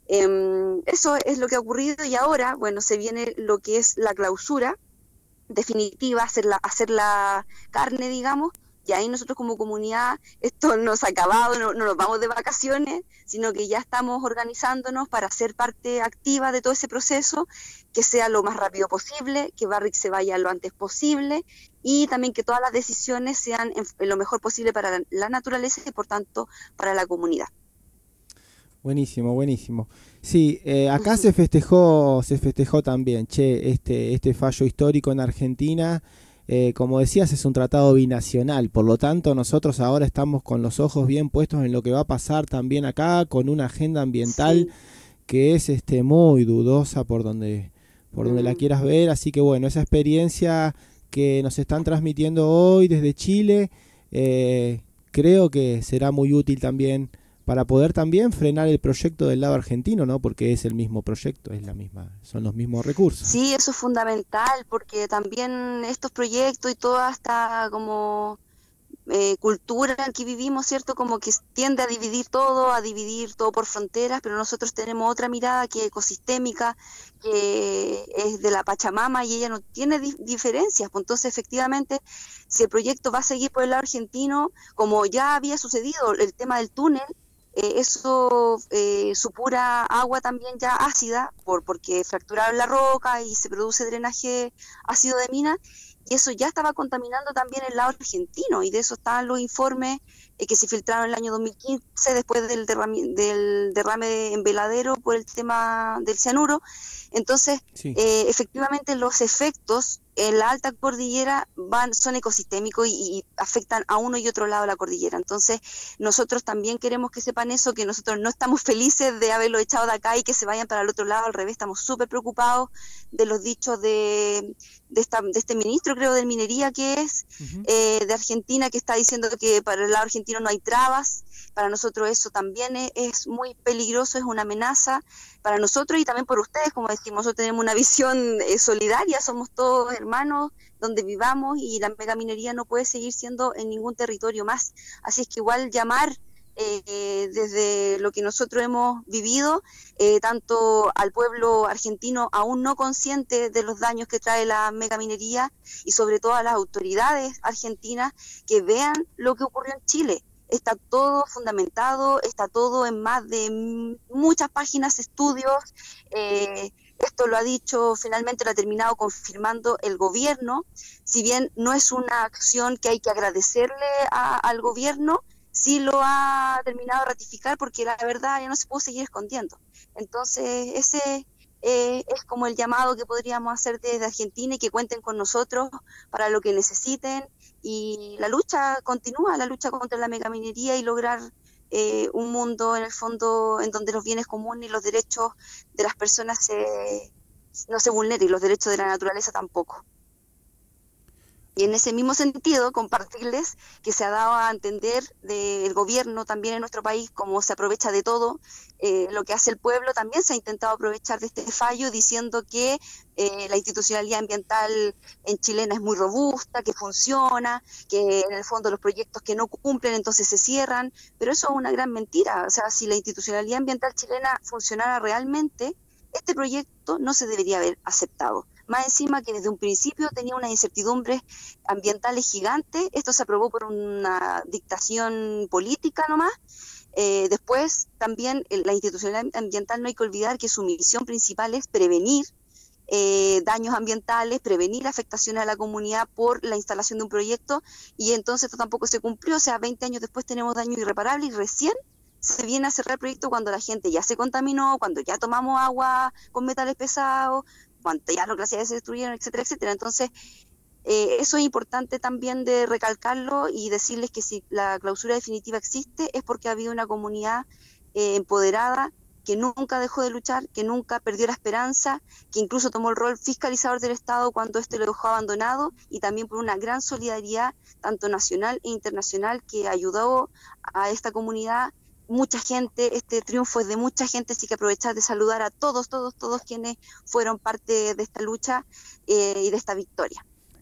Eh, eso es lo que ha ocurrido, y ahora, bueno, se viene lo que es la clausura definitiva, hacer la, hacer la carne, digamos, y ahí nosotros como comunidad, esto no se ha acabado, no, no nos vamos de vacaciones, sino que ya estamos organizándonos para ser parte activa de todo ese proceso, que sea lo más rápido posible, que Barrick se vaya lo antes posible, y también que todas las decisiones sean en, en lo mejor posible para la, la naturaleza y por tanto para la comunidad. Buenísimo, buenísimo. Sí, eh, acá se festejó, se festejó también, che, este, este fallo histórico en Argentina. Eh, como decías, es un tratado binacional, por lo tanto nosotros ahora estamos con los ojos bien puestos en lo que va a pasar también acá, con una agenda ambiental sí. que es este muy dudosa por donde, por donde mm. la quieras ver. Así que bueno, esa experiencia que nos están transmitiendo hoy desde Chile, eh, creo que será muy útil también para poder también frenar el proyecto del lado argentino, ¿no? Porque es el mismo proyecto, es la misma, son los mismos recursos. Sí, eso es fundamental, porque también estos proyectos y toda esta como eh, cultura en que vivimos, ¿cierto? Como que tiende a dividir todo, a dividir todo por fronteras, pero nosotros tenemos otra mirada que es ecosistémica, que es de la Pachamama, y ella no tiene di diferencias. Pues entonces, efectivamente, si el proyecto va a seguir por el lado argentino, como ya había sucedido el tema del túnel, Eh, eso eh, supura agua también ya ácida, por porque fracturaron la roca y se produce drenaje ácido de mina, y eso ya estaba contaminando también el lado argentino, y de eso estaban los informes eh, que se filtraron en el año dos mil quince después del derrame, del derrame en Veladero por el tema del cianuro. Entonces, sí. eh, efectivamente los efectos en la alta cordillera van, son ecosistémicos y, y afectan a uno y otro lado de la cordillera. Entonces, nosotros también queremos que sepan eso, que nosotros no estamos felices de haberlo echado de acá y que se vayan para el otro lado, al revés, estamos súper preocupados de los dichos de, de, esta, de este ministro, creo, de minería que es, uh-huh. eh, de Argentina, que está diciendo que para el lado argentino no hay trabas. Para nosotros eso también es, es muy peligroso, es una amenaza para nosotros y también por ustedes, como decimos, nosotros tenemos una visión eh, solidaria, somos todos hermanos donde vivamos y la megaminería no puede seguir siendo en ningún territorio más. Así es que igual llamar eh, eh, desde lo que nosotros hemos vivido, eh, tanto al pueblo argentino aún no consciente de los daños que trae la megaminería y sobre todo a las autoridades argentinas que vean lo que ocurrió en Chile. Está todo fundamentado, está todo en más de m- muchas páginas, estudios. Eh, esto lo ha dicho, finalmente lo ha terminado confirmando el gobierno. Si bien no es una acción que hay que agradecerle a, al gobierno, sí lo ha terminado de ratificar porque la verdad ya no se puede seguir escondiendo. Entonces ese eh, es como el llamado que podríamos hacer desde Argentina y que cuenten con nosotros para lo que necesiten. Y la lucha continúa, la lucha contra la megaminería y lograr eh, un mundo en el fondo en donde los bienes comunes y los derechos de las personas se, no se vulneren y los derechos de la naturaleza tampoco. Y en ese mismo sentido, compartirles que se ha dado a entender del gobierno también en nuestro país, como se aprovecha de todo, eh, lo que hace el pueblo, también se ha intentado aprovechar de este fallo, diciendo que eh, la institucionalidad ambiental en chilena es muy robusta, que funciona, que en el fondo los proyectos que no cumplen entonces se cierran, pero eso es una gran mentira. O sea, si la institucionalidad ambiental chilena funcionara realmente, este proyecto no se debería haber aceptado. Más encima que desde un principio tenía unas incertidumbres ambientales gigantes. Esto se aprobó por una dictación política nomás. Eh, después también la institucionalidad ambiental, no hay que olvidar que su misión principal es prevenir eh, daños ambientales, prevenir afectaciones a la comunidad por la instalación de un proyecto, y entonces esto tampoco se cumplió. O sea, veinte años después tenemos daños irreparables y recién se viene a cerrar el proyecto cuando la gente ya se contaminó, cuando ya tomamos agua con metales pesados, cuando ya los glaciares se destruyeron, etcétera, etcétera. Entonces, eh, eso es importante también de recalcarlo y decirles que si la clausura definitiva existe es porque ha habido una comunidad eh, empoderada que nunca dejó de luchar, que nunca perdió la esperanza, que incluso tomó el rol fiscalizador del Estado cuando este lo dejó abandonado, y también por una gran solidaridad, tanto nacional e internacional, que ayudó a esta comunidad. Mucha gente, este triunfo es de mucha gente, así que aprovechar de saludar a todos, todos, todos quienes fueron parte de esta lucha eh, y de esta victoria.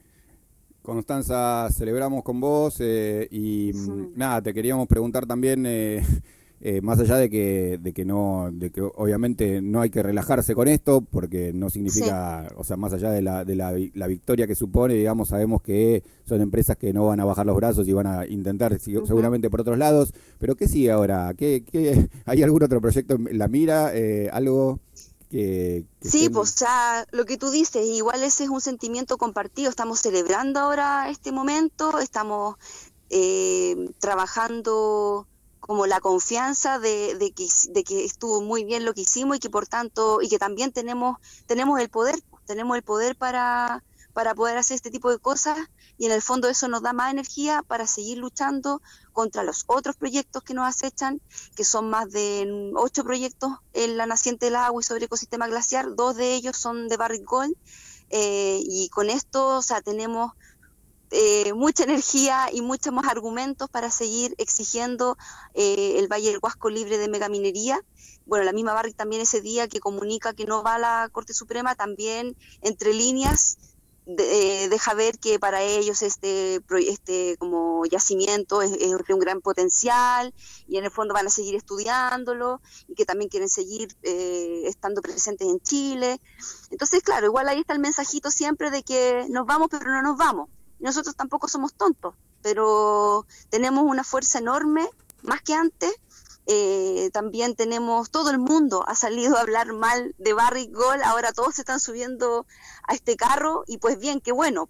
Constanza, celebramos con vos eh, y sí. nada, te queríamos preguntar también, eh, eh, más allá de que, de que no, de que obviamente no hay que relajarse con esto, porque no significa, sí. o sea, más allá de la, de la, la victoria que supone, digamos, sabemos que son empresas que no van a bajar los brazos y van a intentar uh-huh. seguramente por otros lados, pero ¿qué sigue ahora? ¿Qué, qué, ¿Hay algún otro proyecto en la mira? Eh, ¿Algo que, que Sí, estén... pues ya lo que tú dices, igual ese es un sentimiento compartido, estamos celebrando ahora este momento, estamos eh, trabajando como la confianza de, de, que, de que estuvo muy bien lo que hicimos y que por tanto, y que también tenemos, tenemos el poder, tenemos el poder para, para poder hacer este tipo de cosas, y en el fondo eso nos da más energía para seguir luchando contra los otros proyectos que nos acechan, que son más de ocho proyectos en la naciente del agua y sobre ecosistema glaciar, dos de ellos son de Barrick Gold, eh, y con esto, o sea, tenemos Eh, mucha energía y muchos más argumentos para seguir exigiendo eh, el Valle del Huasco libre de megaminería. Bueno, la misma Barrick también ese día que comunica que no va a la Corte Suprema, también entre líneas de, eh, deja ver que para ellos este, este como yacimiento es, es de un gran potencial y en el fondo van a seguir estudiándolo y que también quieren seguir eh, estando presentes en Chile. Entonces, claro, igual ahí está el mensajito siempre de que nos vamos pero no nos vamos. Nosotros tampoco somos tontos, pero tenemos una fuerza enorme, más que antes. Eh, también tenemos, todo el mundo ha salido a hablar mal de Barrick Gold, ahora todos se están subiendo a este carro y pues bien, qué bueno, po.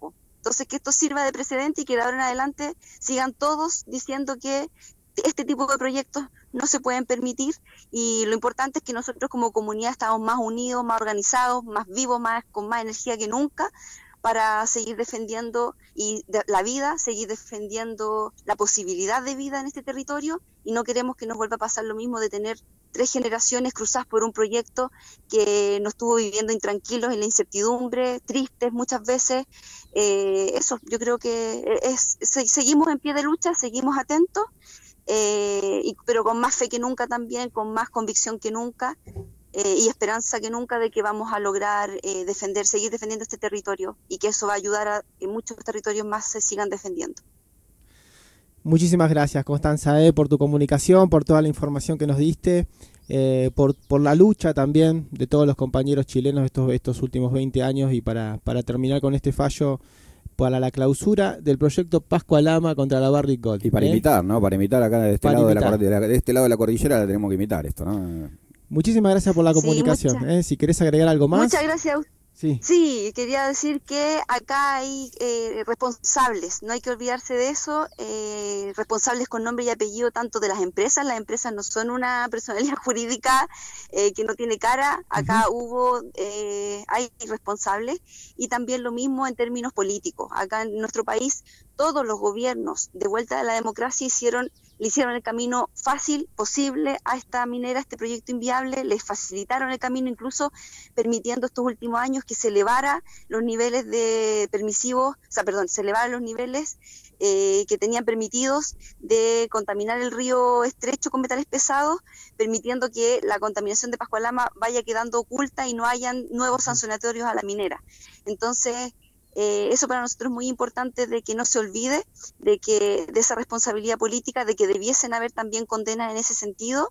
Entonces, que esto sirva de precedente y que de ahora en adelante sigan todos diciendo que este tipo de proyectos no se pueden permitir, y lo importante es que nosotros como comunidad estamos más unidos, más organizados, más vivos, más con más energía que nunca, para seguir defendiendo y de, la vida, seguir defendiendo la posibilidad de vida en este territorio, y no queremos que nos vuelva a pasar lo mismo de tener tres generaciones cruzadas por un proyecto que nos estuvo viviendo intranquilos en la incertidumbre, tristes muchas veces. Eh, eso, yo creo que es, se, seguimos en pie de lucha, seguimos atentos, eh, y, pero con más fe que nunca también, con más convicción que nunca, eh, y esperanza que nunca de que vamos a lograr eh, defender, seguir defendiendo este territorio, y que eso va a ayudar a que muchos territorios más se sigan defendiendo. Muchísimas gracias, Constanza, eh, por tu comunicación, por toda la información que nos diste, eh, por, por la lucha también de todos los compañeros chilenos estos, estos últimos veinte años, y para, para terminar con este fallo para la clausura del proyecto Pascua Lama contra la Barrick Gold. Y para ¿eh? imitar, ¿no? Para imitar acá de este, lado de, la, de, la, de este lado de la cordillera la tenemos que imitar esto, ¿no? Muchísimas gracias por la comunicación. Sí, mucha, eh, si querés agregar algo más. Muchas gracias. Sí. sí, quería decir que acá hay eh, responsables, no hay que olvidarse de eso, eh, responsables con nombre y apellido tanto de las empresas. Las empresas no son una personalidad jurídica eh, que no tiene cara, acá uh-huh. hubo, eh, hay responsables, y también lo mismo en términos políticos. Acá en nuestro país todos los gobiernos de vuelta a la democracia hicieron le hicieron el camino fácil posible a esta minera, a este proyecto inviable, les facilitaron el camino, incluso permitiendo estos últimos años que se elevara los niveles de permisivos, o sea, perdón, se elevaran los niveles eh, que tenían permitidos de contaminar el río Estrecho con metales pesados, permitiendo que la contaminación de Pascua Lama vaya quedando oculta y no hayan nuevos sancionatorios a la minera. Entonces, Eh, eso para nosotros es muy importante, de que no se olvide de que de esa responsabilidad política, de que debiesen haber también condenas en ese sentido.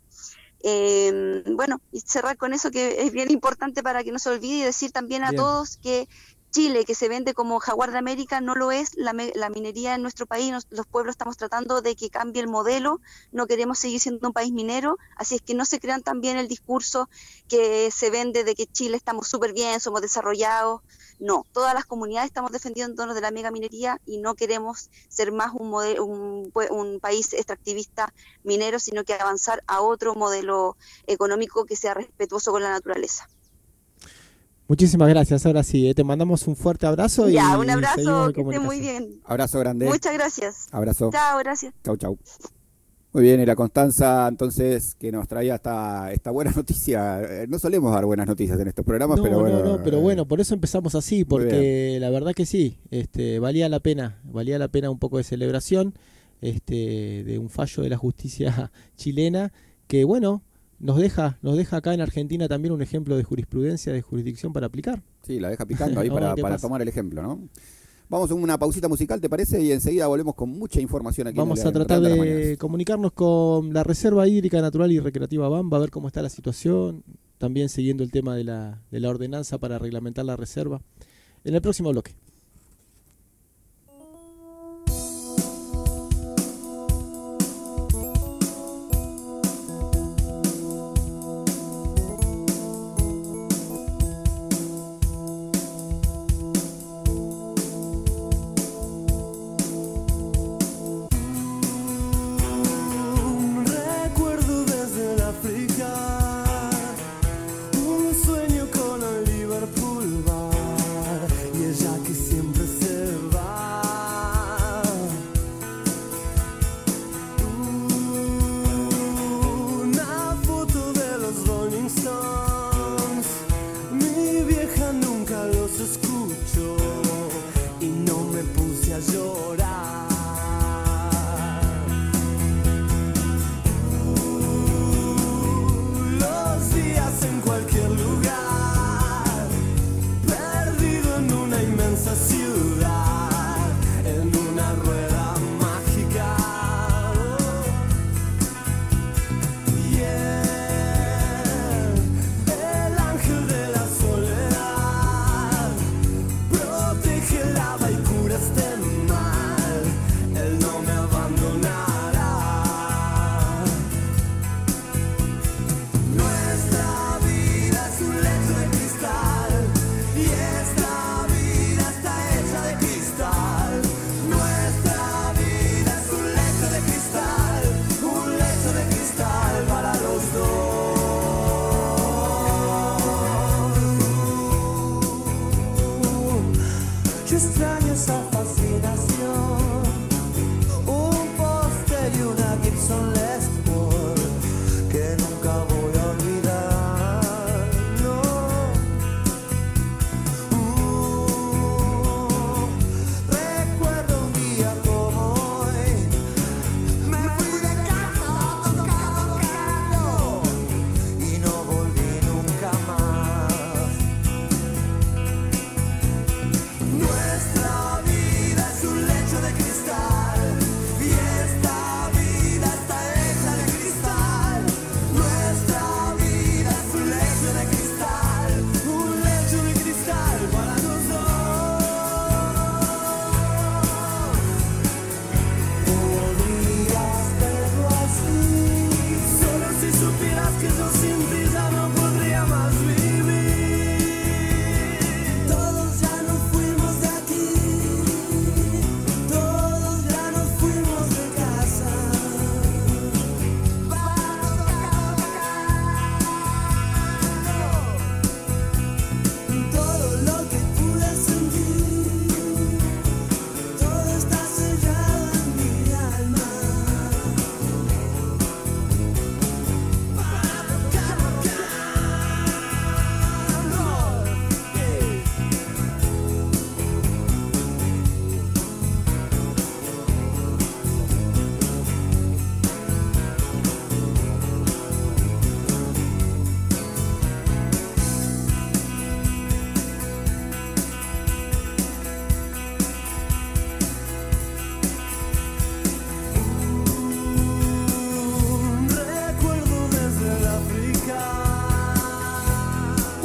Eh, bueno, y cerrar con eso, que es bien importante para que no se olvide, y decir también a bien. todos que Chile, que se vende como jaguar de América, no lo es. La, la minería en nuestro país, nos, los pueblos estamos tratando de que cambie el modelo, no queremos seguir siendo un país minero, así es que no se crean también el discurso que se vende de que Chile estamos súper bien, somos desarrollados. No, todas las comunidades estamos defendiéndonos de la mega minería y no queremos ser más un, modelo, un, un país extractivista minero, sino que avanzar a otro modelo económico que sea respetuoso con la naturaleza. Muchísimas gracias, ahora sí, eh, te mandamos un fuerte abrazo. Ya, y un abrazo, que esté muy bien. Abrazo grande. Muchas gracias. Abrazo. Chao, gracias. Chau, chau. Muy bien, era Constanza entonces que nos traía esta, esta buena noticia. No solemos dar buenas noticias en estos programas, no, pero bueno. No, no, pero bueno, por eso empezamos así, porque la verdad que sí, este, valía la pena, valía la pena un poco de celebración, este, de un fallo de la justicia chilena, que bueno, nos deja, nos deja acá en Argentina también un ejemplo de jurisprudencia, de jurisdicción para aplicar. Sí, la deja picando ahí para, para tomar el ejemplo, ¿no? Vamos a una pausita musical, ¿te parece? Y enseguida volvemos con mucha información aquí. Vamos en el, a tratar de, de comunicarnos con la Reserva Hídrica Natural y Recreativa Bamba, a ver cómo está la situación, también siguiendo el tema de la, de la ordenanza para reglamentar la reserva, en el próximo bloque. Un sueño con el Liverpool Bar, y ella que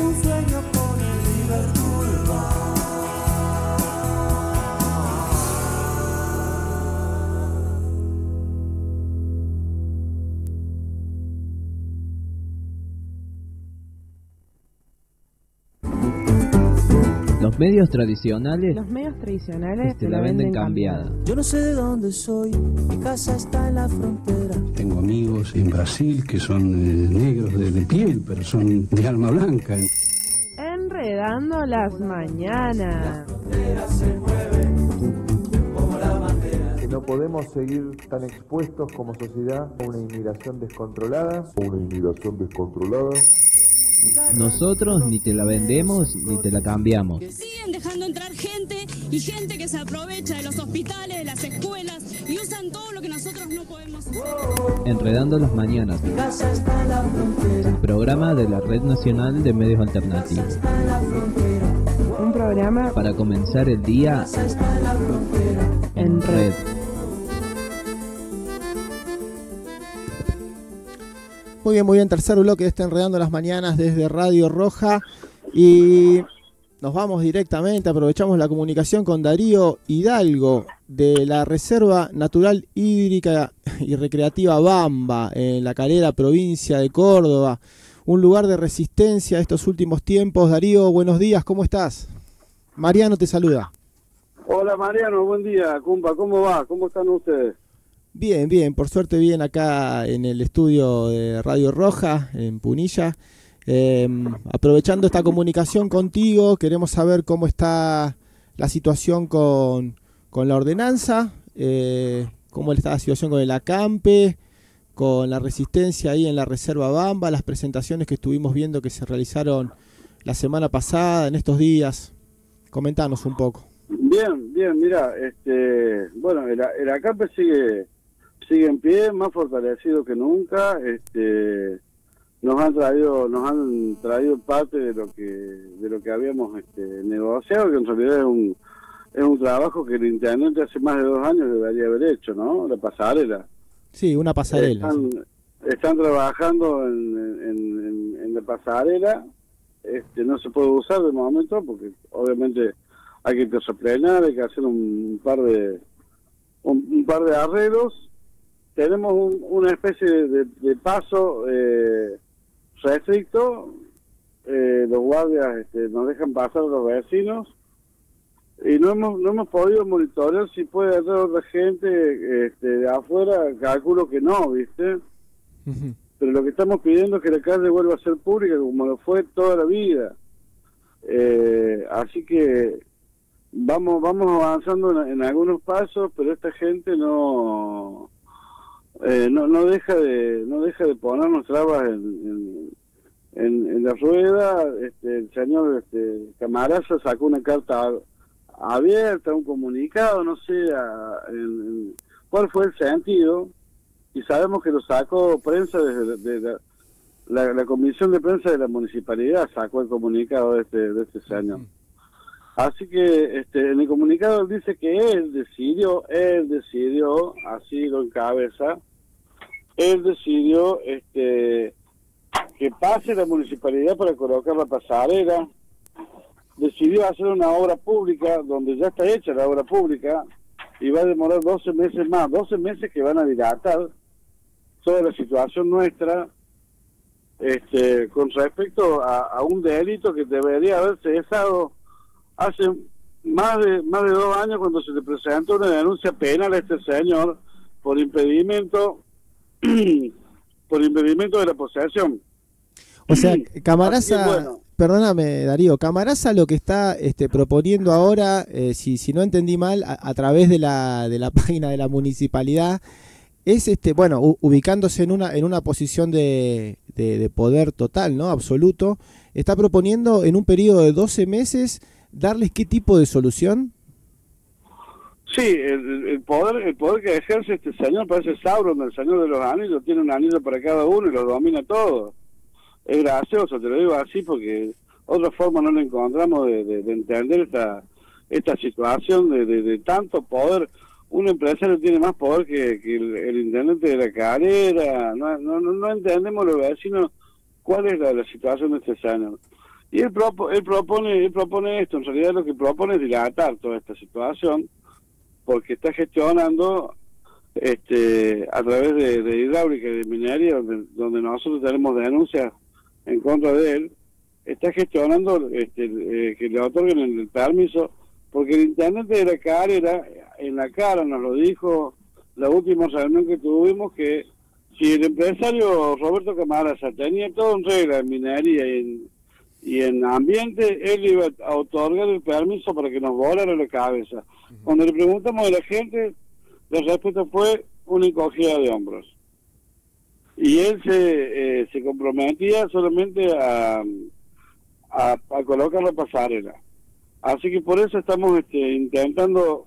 un sueño con el Liverpool. Los medios tradicionales, Los medios tradicionales te la venden cambiada. cambiada. Yo no sé de dónde soy, mi casa está en la frontera. Tengo amigos en Brasil que son eh, negros de, de piel, pero son de alma blanca. Enredando las mañanas. Que no podemos seguir tan expuestos como sociedad a una inmigración descontrolada. Una inmigración descontrolada. Nosotros ni te la vendemos ni te la cambiamos. Siguen dejando entrar gente y gente que se aprovecha de los hospitales, de las escuelas y usan todo lo que nosotros no podemos usar. Enredando las mañanas. El programa de la Red Nacional de Medios Alternativos. Un programa para comenzar el día en red. Muy bien, muy bien, tercer bloque de este Enredando las Mañanas desde Radio Roja y nos vamos directamente, aprovechamos la comunicación con Darío Hidalgo de la Reserva Natural Hídrica y Recreativa Bamba en La Calera, provincia de Córdoba, un lugar de resistencia estos últimos tiempos. Darío, buenos días, ¿cómo estás? Mariano te saluda. Hola Mariano, buen día, Cumpa, ¿cómo va? ¿Cómo están ustedes? Bien, bien, por suerte bien acá en el estudio de Radio Roja, en Punilla. Eh, aprovechando esta comunicación contigo, queremos saber cómo está la situación con, con la ordenanza, eh, cómo está la situación con el acampe, con la resistencia ahí en la Reserva Bamba, las presentaciones que estuvimos viendo que se realizaron la semana pasada, en estos días. Comentanos un poco. Bien, bien, mira, este, bueno, el, el acampe sigue... sigue en pie, más fortalecido que nunca. Este, nos han traído, nos han traído parte de lo que, de lo que habíamos este, negociado, que en realidad es un, es un trabajo que el intendente hace más de dos años debería haber hecho, ¿no? La pasarela. Sí, una pasarela. Están, sí. están trabajando en, en, en, en la pasarela. Este, no se puede usar de momento porque obviamente hay que terraplenar, hay que hacer un par de un, un par de arreglos. Tenemos un, una especie de, de paso eh, restricto, eh, los guardias este, nos dejan pasar a los vecinos y no hemos no hemos podido monitorear si puede haber otra gente este, de afuera, calculo que no, ¿viste? Uh-huh. Pero lo que estamos pidiendo es que la calle vuelva a ser pública como lo fue toda la vida. Eh, así que vamos vamos avanzando en, en algunos pasos, pero esta gente no... Eh, no no deja de no deja de ponernos trabas en, en, en, en la rueda. Este, el señor este, Camaraza sacó una carta abierta, un comunicado, no sé a, en, en, cuál fue el sentido, y sabemos que lo sacó prensa desde de la, la, la comisión de prensa de la municipalidad, sacó el comunicado de este, de este señor. Así que este, en el comunicado él dice que él decidió, él decidió, así lo encabeza, él decidió este, que pase la municipalidad para colocar la pasarela, decidió hacer una obra pública donde ya está hecha la obra pública y va a demorar doce meses más, doce meses que van a dilatar toda la situación nuestra este, con respecto a, a un delito que debería haber cesado hace más de más de dos años cuando se le presentó una denuncia penal a este señor por impedimento por impedimento de la posesión. O sea, Camaraza, bueno. Perdóname Darío, Camaraza lo que está este, proponiendo ahora, eh, si, si no entendí mal, a, a través de la, de la página de la municipalidad, es este, bueno, u, ubicándose en una, en una posición de, de, de poder total, ¿no? Absoluto, está proponiendo en un periodo de doce meses darles qué tipo de solución. Sí, el, el poder el poder que ejerce este señor parece Sauron, el señor de los anillos, tiene un anillo para cada uno y lo domina todo. Es gracioso, te lo digo así porque otra forma no lo encontramos de, de, de entender esta esta situación de, de, de tanto poder. Un empresario tiene más poder que, que el, el intendente de La Calera. No, no, no entendemos los vecinos cuál es la, la situación de este señor. Y él, propo, él, propone, él propone esto, en realidad lo que propone es dilatar toda esta situación, porque está gestionando este a través de, de hidráulica y de minería, donde, donde nosotros tenemos denuncias en contra de él, está gestionando este, eh, que le otorguen el permiso, porque el intendente de la carrera, en la cara nos lo dijo la última reunión que tuvimos, que si el empresario Roberto Camarasa tenía todo en regla en minería y en, y en ambiente, él iba a otorgar el permiso para que nos volara la cabeza. Uh-huh. Cuando le preguntamos a la gente, la respuesta fue una encogida de hombros. Y él se, eh, se comprometía solamente a, a, a colocar la pasarela. Así que por eso estamos este, intentando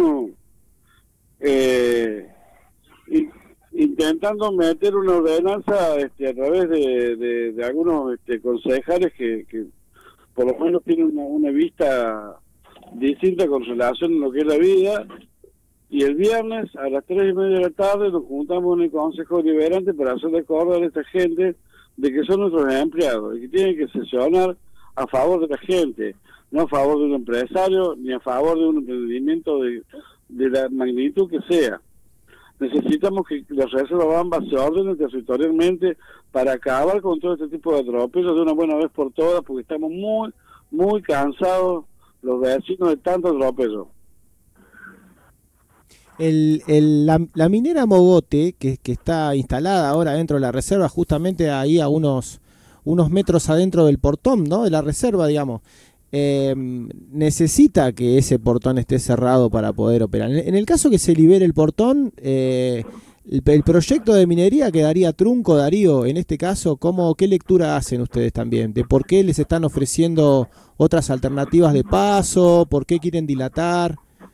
eh, in, intentando meter una ordenanza este, a través de, de, de algunos este, concejales que, que por lo menos tienen una, una vista distinta con relación a lo que es la vida. Y el viernes a las tres y media de la tarde nos juntamos en el Consejo Deliberante para hacerle acordar a esta gente de que son nuestros empleados y que tienen que sesionar a favor de la gente, no a favor de un empresario ni a favor de un emprendimiento de, de la magnitud que sea. Necesitamos que las reservas Bamba se ordenen territorialmente para acabar con todo este tipo de atropellos de una buena vez por todas, porque estamos muy, muy cansados los vecinos de tanto atropello. El, el, la, la minera Mogote, que, que está instalada ahora dentro de la reserva, justamente ahí a unos, unos metros adentro del portón, ¿no?, de la reserva, digamos, eh, necesita que ese portón esté cerrado para poder operar. En, en el caso que se libere el portón, eh, el, el proyecto de minería quedaría trunco, Darío. En este caso, ¿cómo, qué lectura hacen ustedes también? ¿De por qué les están ofreciendo otras alternativas de paso? ¿Por qué quieren dilatar?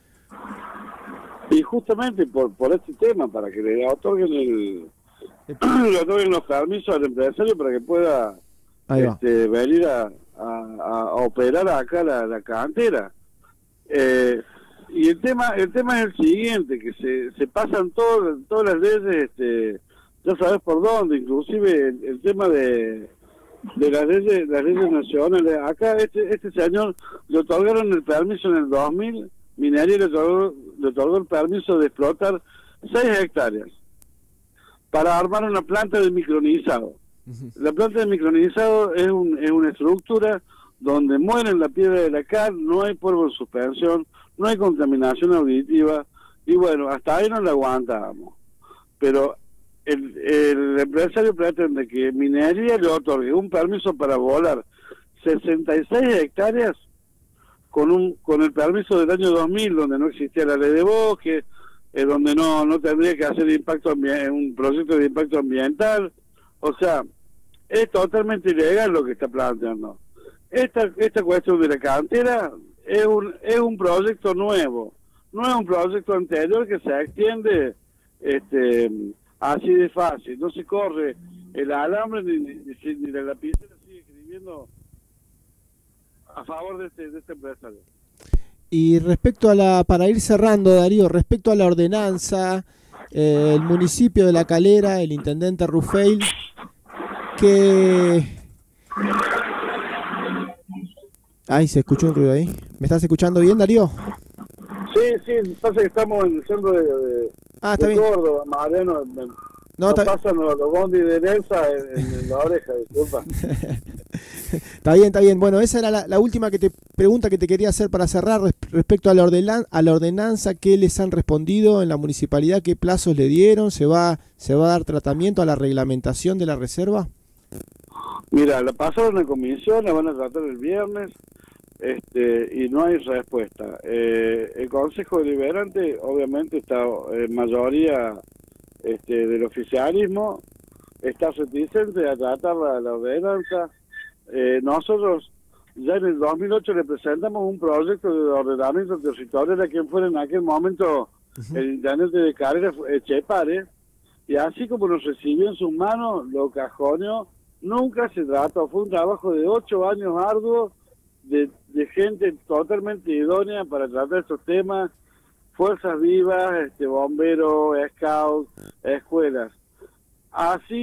Y justamente por por este tema, para que le otorguen el, le otorguen los permisos al empresario para que pueda este, venir a, a, a operar acá la, la cantera. Eh, y el tema el tema es el siguiente, que se, se pasan todo, todas las leyes, este, ya sabes por dónde, inclusive el, el tema de de las leyes las leyes nacionales. Acá este este señor le otorgaron el permiso en el dos mil, Minería le otorgó, le otorgó el permiso de explotar seis hectáreas para armar una planta de micronizado. Uh-huh. La planta de micronizado es, un, es una estructura donde mueren la piedra de la cal, no hay polvo en suspensión, no hay contaminación auditiva, y bueno, hasta ahí no la aguantábamos. Pero el, el empresario pretende que Minería le otorgue un permiso para volar sesenta y seis hectáreas con un con el permiso del año dos mil, donde no existía la ley de bosque, eh, donde no no tendría que hacer impacto un proyecto de impacto ambiental. O sea, es totalmente ilegal lo que está planteando. Esta esta cuestión de la cantera es un es un proyecto nuevo, no es un proyecto anterior que se extiende este así de fácil. No se corre el alambre ni, ni, ni, ni la lapicera sigue escribiendo a favor de este, de este empresario. Y respecto a la, para ir cerrando, Darío, respecto a la ordenanza, eh, el municipio de La Calera, el intendente Rufeil, que... Ay, se escuchó un ruido ahí. ¿Me estás escuchando bien, Darío? Sí, sí, pasa que estamos en el centro de, de, ah, está de bien. Córdoba, Mariano. Me, no, nos ta... pasan los, los bondis de Nelsa en, en, en la oreja, disculpa. Está bien, está bien. Bueno, esa era la, la última que te pregunta que te quería hacer para cerrar res, respecto a la, ordenan, a la ordenanza. ¿Qué les han respondido en la municipalidad? ¿Qué plazos le dieron? ¿Se va, se va a dar tratamiento a la reglamentación de la reserva? Mira, la pasaron a comisión, la van a tratar el viernes, este, y no hay respuesta. Eh, el Consejo Deliberante obviamente está en mayoría este, del oficialismo, está reticente a tratar la, la ordenanza. Eh, nosotros ya en el dos mil ocho le presentamos un proyecto de ordenamiento territorial a quien fuera en aquel momento uh-huh. el intendente de carrera, Echepare, y así como nos recibió en sus manos, lo cajoneó. Nunca se trató, fue un trabajo de ocho años arduo, de, de gente totalmente idónea para tratar estos temas, fuerzas vivas, este bomberos, scouts, escuelas. Así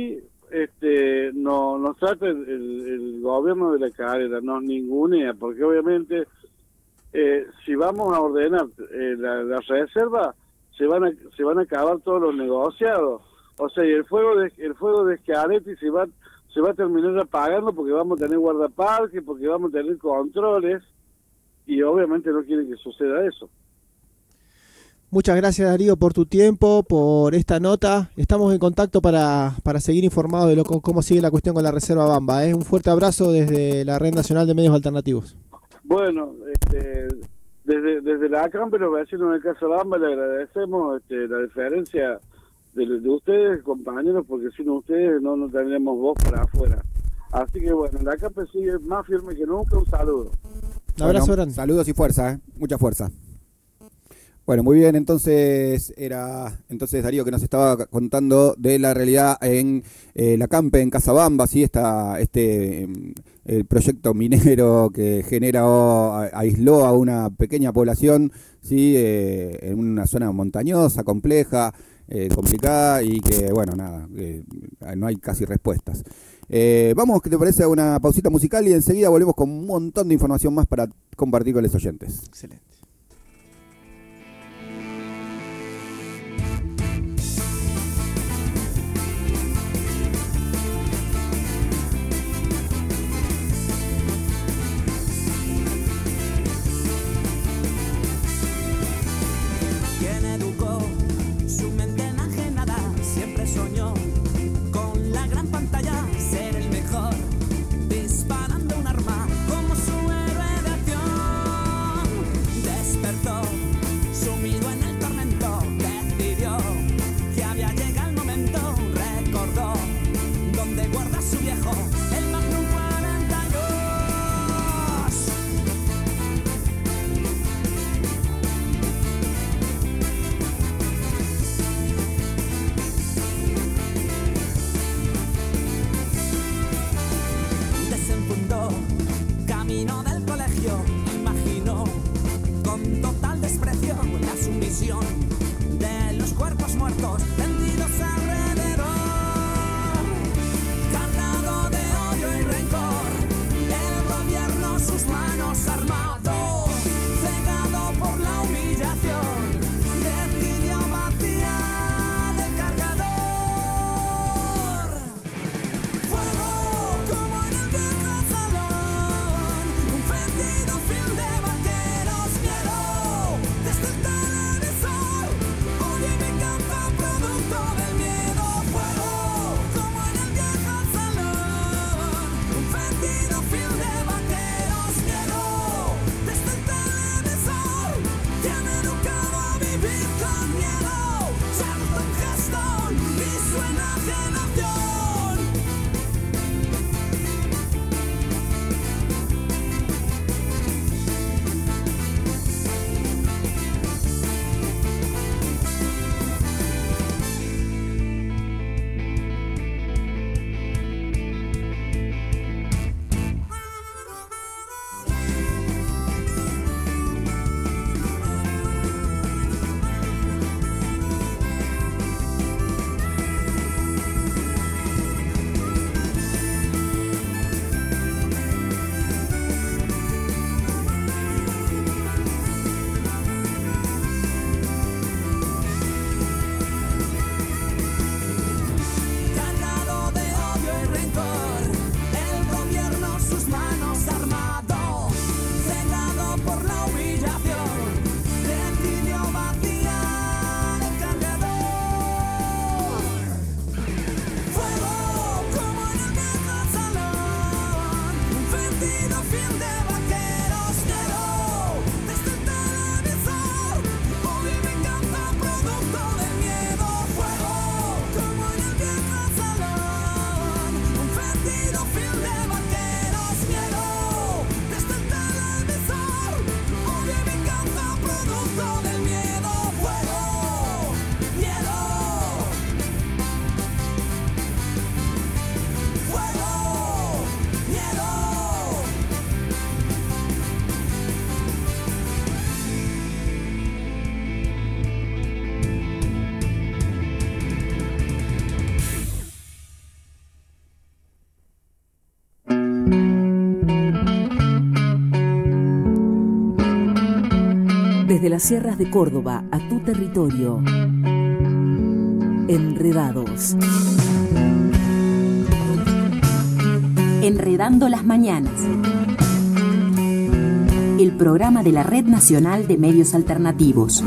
este, no, nos trata el, el, el gobierno de la Calera, nos ningunea, porque obviamente eh, si vamos a ordenar eh, la, la reserva, se van a se van a acabar todos los negociados. O sea, y el fuego de el fuego de Schiaretti se va se va a terminar apagando porque vamos a tener guardaparques, porque vamos a tener controles, y obviamente no quieren que suceda eso. Muchas gracias, Darío, por tu tiempo, por esta nota. Estamos en contacto para, para seguir informados de lo, cómo sigue la cuestión con la Reserva Bamba. ¿eh? Un fuerte abrazo desde la Red Nacional de Medios Alternativos. Bueno, este, desde desde la ACAM, pero vecinos del caso Bamba, le agradecemos este, la diferencia de, de ustedes, compañeros, porque sin ustedes no, no tendríamos voz para afuera. Así que bueno, la ACAM sigue más firme que nunca. Un saludo. Un abrazo bueno, grande. Saludos y fuerza, ¿eh? Mucha fuerza. Bueno, muy bien, entonces era entonces Darío que nos estaba contando de la realidad en eh, la Campe, en Casabamba, ¿sí? Esta, este el proyecto minero que genera o aisló a una pequeña población, ¿sí? Eh, en una zona montañosa, compleja, eh, complicada, y que, bueno, nada, eh, no hay casi respuestas. Eh, vamos, ¿qué te parece? A una pausita musical y enseguida volvemos con un montón de información más para compartir con los oyentes. Excelente. Disparando un arma como su héroe de acción. Desde las sierras de Córdoba a tu territorio. Enredados. Enredando las mañanas. El programa de la Red Nacional de Medios Alternativos.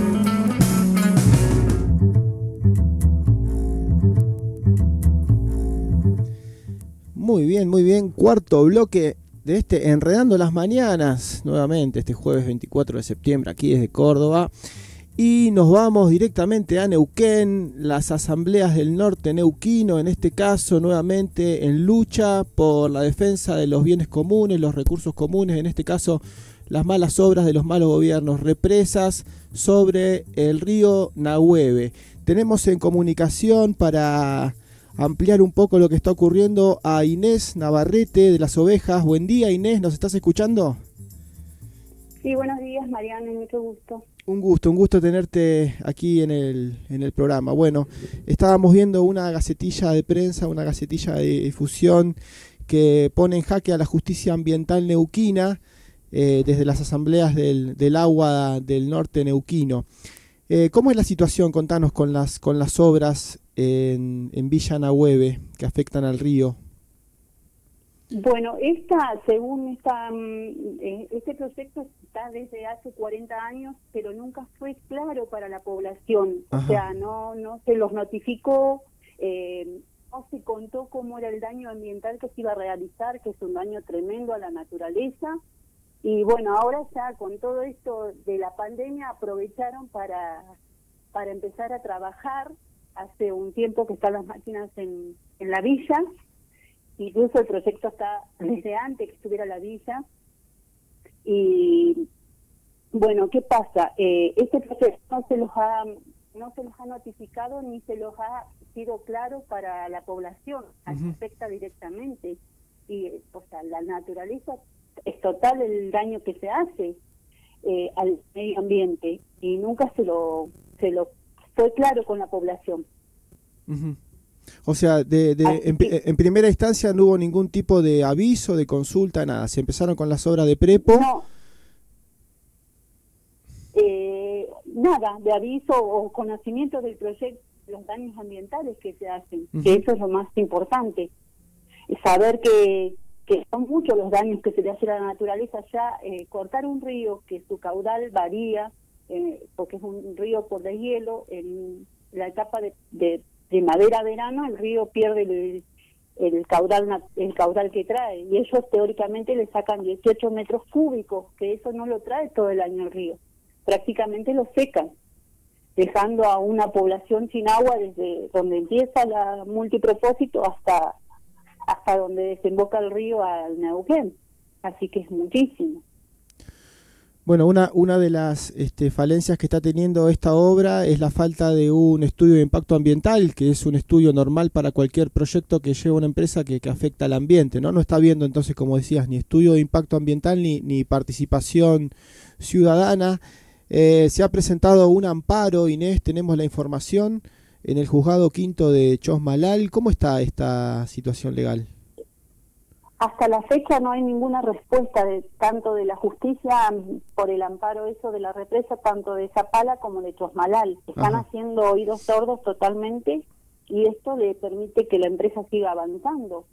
Muy bien, muy bien. Cuarto bloque de este Enredando las Mañanas, nuevamente este jueves veinticuatro de septiembre, aquí desde Córdoba. Y nos vamos directamente a Neuquén, las asambleas del norte neuquino, en este caso nuevamente en lucha por la defensa de los bienes comunes, los recursos comunes, en este caso las malas obras de los malos gobiernos, represas sobre el río Nahueve. Tenemos en comunicación para ampliar un poco lo que está ocurriendo a Inés Navarrete de Las Ovejas. Buen día, Inés, ¿nos estás escuchando? Sí, buenos días, Mariana, mucho gusto. Un gusto, un gusto tenerte aquí en el, en el programa. Bueno, estábamos viendo una gacetilla de prensa, una gacetilla de difusión que pone en jaque a la justicia ambiental neuquina eh, desde las asambleas del, del agua del norte neuquino. Eh, ¿Cómo es la situación? Contanos con las, con las obras en, en Villa Nahueve que afectan al río. Bueno, esta, según esta, este proyecto está desde hace cuarenta años, pero nunca fue claro para la población. Ajá. O sea, no no se los notificó, eh, no se contó cómo era el daño ambiental que se iba a realizar, que es un daño tremendo a la naturaleza. Y bueno, ahora ya con todo esto de la pandemia aprovecharon para, para empezar a trabajar. Hace un tiempo que están las máquinas en, en la villa. Incluso el proyecto está desde antes que estuviera la villa. Y bueno, ¿qué pasa? Eh, este proyecto no se los ha no se los ha notificado ni se los ha sido claro para la población, uh-huh. Afecta directamente. Y o sea, la naturaleza es total el daño que se hace eh, al medio ambiente y nunca se lo se lo fue claro con la población. Uh-huh. O sea, de, de, en, en primera instancia no hubo ningún tipo de aviso, de consulta, nada. Se empezaron con las obras de prepo. No. Eh, nada, de aviso o conocimiento del proyecto, los daños ambientales que se hacen, uh-huh. Que eso es lo más importante. Saber que, que son muchos los daños que se le hace a la naturaleza. Ya eh, cortar un río que su caudal varía, eh, porque es un río por deshielo, en la etapa de... de primavera a verano el río pierde el, el caudal el caudal que trae y ellos teóricamente le sacan dieciocho metros cúbicos, que eso no lo trae todo el año el río, prácticamente lo secan, dejando a una población sin agua desde donde empieza la multipropósito hasta hasta donde desemboca el río al Neuquén, así que es muchísimo. Bueno, una, una de las este, falencias que está teniendo esta obra es la falta de un estudio de impacto ambiental, que es un estudio normal para cualquier proyecto que lleva una empresa que, que afecta al ambiente, ¿no? No está viendo entonces, como decías, ni estudio de impacto ambiental ni, ni participación ciudadana. Eh, se ha presentado un amparo, Inés, tenemos la información, en el juzgado quinto de Chosmalal. ¿Cómo está esta situación legal? Hasta la fecha no hay ninguna respuesta de tanto de la justicia por el amparo eso de la represa, tanto de Zapala como de Chosmalal. Están Ajá. haciendo oídos sordos totalmente y esto le permite que la empresa siga avanzando.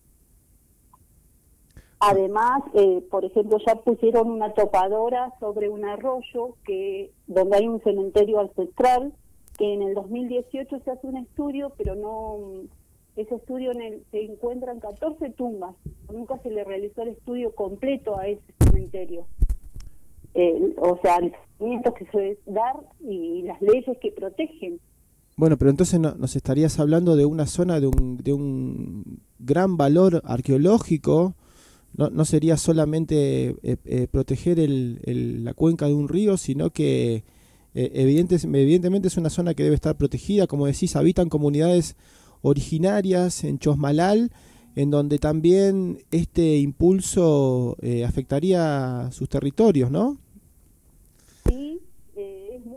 Además, eh, por ejemplo, ya pusieron una topadora sobre un arroyo que donde hay un cementerio ancestral, que en el dos mil dieciocho se hace un estudio, pero no... Ese estudio en el, se encuentran catorce tumbas. Nunca se le realizó el estudio completo a ese cementerio. Eh, o sea, los tratamientos que se debe dar y las leyes que protegen. Bueno, pero entonces no, nos estarías hablando de una zona de un, de un gran valor arqueológico. No, no sería solamente eh, eh, proteger el, el, la cuenca de un río, sino que eh, evidentes, evidentemente es una zona que debe estar protegida. Como decís, habitan comunidades originarias en Chosmalal, en donde también este impulso eh, afectaría sus territorios, ¿no? Sí, eh, es muy...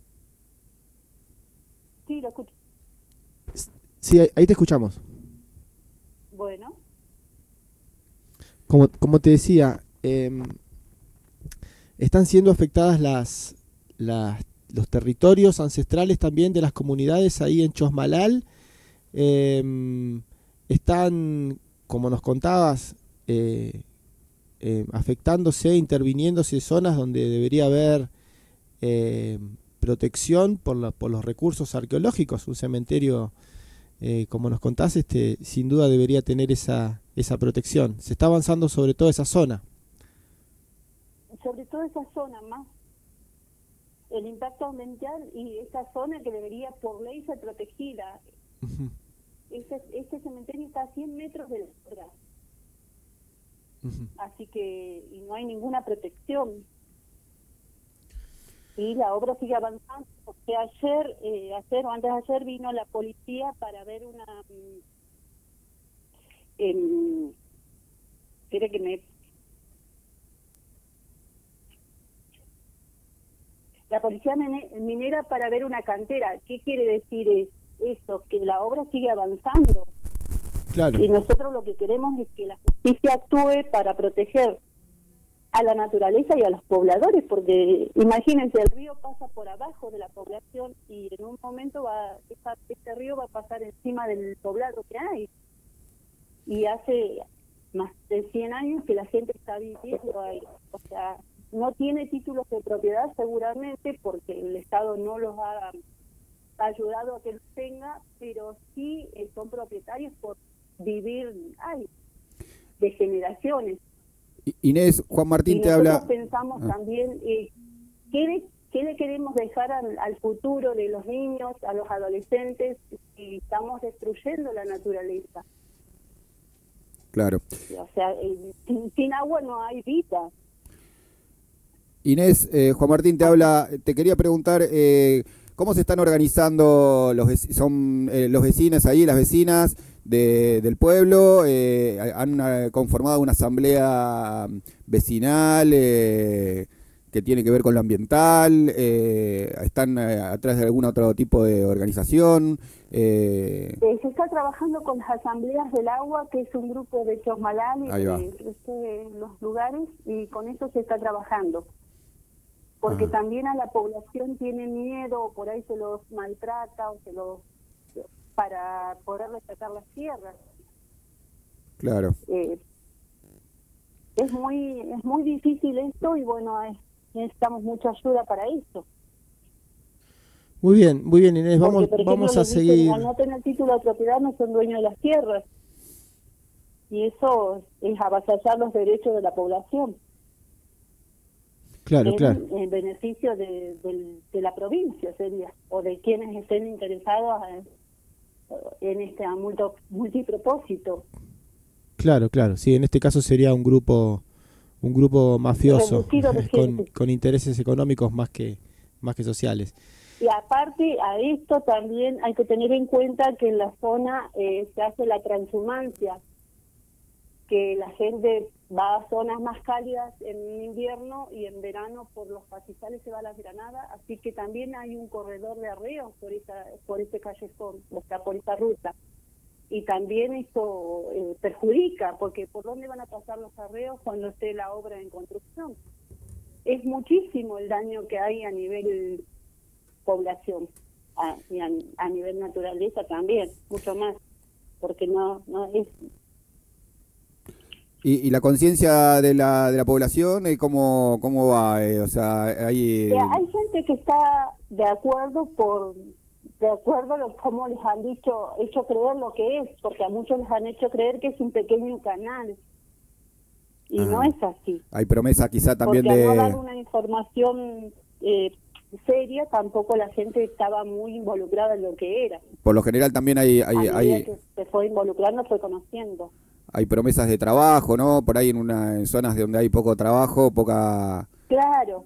sí, lo escucho. Sí, ahí te escuchamos. Bueno. Como, como te decía, eh, están siendo afectadas las, la, los territorios ancestrales también de las comunidades ahí en Chosmalal. Eh, están, como nos contabas, eh, eh, afectándose, interviniéndose zonas donde debería haber eh, protección por, la, por los recursos arqueológicos. Un cementerio, eh, como nos contás, este, sin duda debería tener esa, esa protección. Se está avanzando sobre toda esa zona. Sobre toda esa zona más el impacto ambiental y esa zona que debería por ley ser protegida. Uh-huh. Este, este cementerio está a cien metros de la obra. Uh-huh. Así que y no hay ninguna protección. Y la obra sigue avanzando. Porque ayer, eh, ayer o antes de ayer vino la policía para ver una... Eh, quiere que me... La policía minera para ver una cantera. ¿Qué quiere decir es eso? Que la obra sigue avanzando. Claro. Y nosotros lo que queremos es que la justicia actúe para proteger a la naturaleza y a los pobladores, porque imagínense, el río pasa por abajo de la población y en un momento va esta, este río va a pasar encima del poblado que hay. Y hace más de cien años que la gente está viviendo ahí. O sea, no tiene títulos de propiedad seguramente porque el Estado no los ha ayudado a que los tenga, pero sí eh, son propietarios por vivir ahí, de generaciones. Inés, Juan Martín y te habla. Nosotros pensamos ah. también, eh, ¿qué, de, ¿qué le queremos dejar al, al futuro de los niños, a los adolescentes, si estamos destruyendo la naturaleza? Claro. O sea, eh, sin, sin agua no hay vida. Inés, eh, Juan Martín te habla. Te quería preguntar, eh, ¿cómo se están organizando los, son, eh, los vecinos ahí, las vecinas de, del pueblo? Eh, ¿Han uh, conformado una asamblea vecinal eh, que tiene que ver con lo ambiental? Eh, ¿Están eh, atrás de algún otro tipo de organización? Eh, eh, se está trabajando con las asambleas del agua, que es un grupo de Chosmalal y de, de los lugares, y con eso se está trabajando. Porque Ajá. también a la población tiene miedo, por ahí se los maltrata o se los para poder rescatar las tierras. Claro. Eh, es muy es muy difícil esto y bueno, es, necesitamos mucha ayuda para eso. Muy bien, muy bien, Inés, vamos, Porque, por ejemplo, vamos a dicen, seguir. al no tener título de propiedad no son dueños de las tierras. Y eso es avasallar los derechos de la población. Claro, en, claro. En beneficio de, de, de la provincia sería, o de quienes estén interesados en, en este multo, multipropósito. Claro, claro, sí, en este caso sería un grupo un grupo mafioso con, con intereses económicos más que más que sociales. Y aparte a esto también hay que tener en cuenta que en la zona eh, se hace la transhumancia, que la gente va a zonas más cálidas en invierno y en verano por los pastizales se va a las granadas, así que también hay un corredor de arreos por esa por ese callejón, o sea, por esa ruta. Y también esto eh, perjudica, porque ¿por dónde van a pasar los arreos cuando esté la obra en construcción? Es muchísimo el daño que hay a nivel población, a, y a, a nivel naturaleza también, mucho más, porque no no es... ¿Y, y la conciencia de la de la población, eh, cómo, cómo va? Eh, o sea, hay... Eh... hay gente que está de acuerdo por... de acuerdo a lo, como les han dicho, hecho creer lo que es, porque a muchos les han hecho creer que es un pequeño canal, y ah, no es así. Hay promesa quizá también porque de... al no dar una información eh, seria, tampoco la gente estaba muy involucrada en lo que era. Por lo general también hay... hay, a hay... que se fue involucrando, fue conociendo. Hay promesas de trabajo, ¿no? Por ahí en, una, en zonas donde hay poco trabajo, poca... Claro.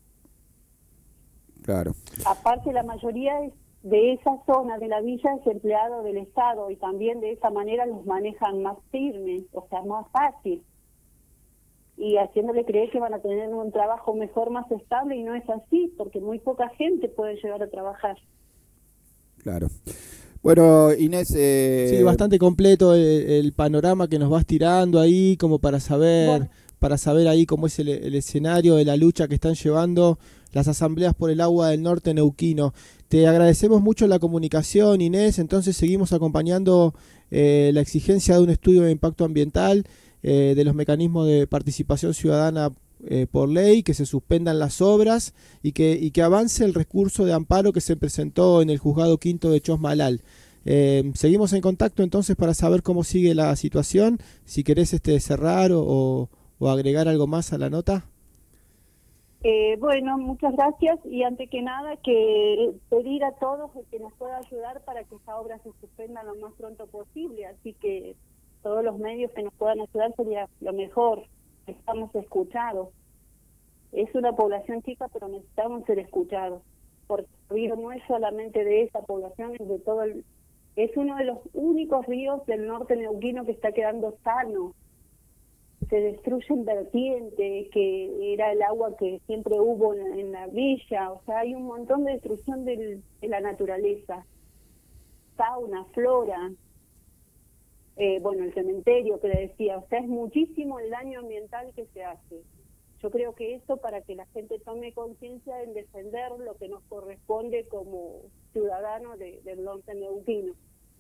Claro. Aparte, la mayoría es de esa zona de la villa es empleado del Estado y también de esa manera los manejan más firmes, o sea, más fácil. Y haciéndole creer que van a tener un trabajo mejor, más estable, y no es así, porque muy poca gente puede llegar a trabajar. Claro. Bueno, Inés... Eh... Sí, bastante completo el, el panorama que nos vas tirando ahí, como para saber, bueno. para saber ahí cómo es el, el escenario de la lucha que están llevando las asambleas por el agua del norte neuquino. Te agradecemos mucho la comunicación, Inés. Entonces seguimos acompañando eh, la exigencia de un estudio de impacto ambiental, eh, de los mecanismos de participación ciudadana eh, por ley, que se suspendan las obras y que, y que avance el recurso de amparo que se presentó en el juzgado quinto de Chosmalal. Eh, seguimos en contacto entonces para saber cómo sigue la situación. Si querés este, cerrar o, o, o agregar algo más a la nota. Eh, bueno, muchas gracias y antes que nada que pedir a todos que nos pueda ayudar para que esta obra se suspenda lo más pronto posible, así que todos los medios que nos puedan ayudar sería lo mejor. Estamos escuchados. Es una población chica, pero necesitamos ser escuchados, porque el río no es solamente de esa población, es de todo el... Es uno de los únicos ríos del norte neuquino que está quedando sano. Se destruyen vertientes, que era el agua que siempre hubo en, en la villa. O sea, hay un montón de destrucción del, de la naturaleza. Fauna, flora, eh, bueno, el cementerio que le decía. O sea, es muchísimo el daño ambiental que se hace. Yo creo que esto, para que la gente tome conciencia en defender lo que nos corresponde como ciudadanos de, del norte neuquino.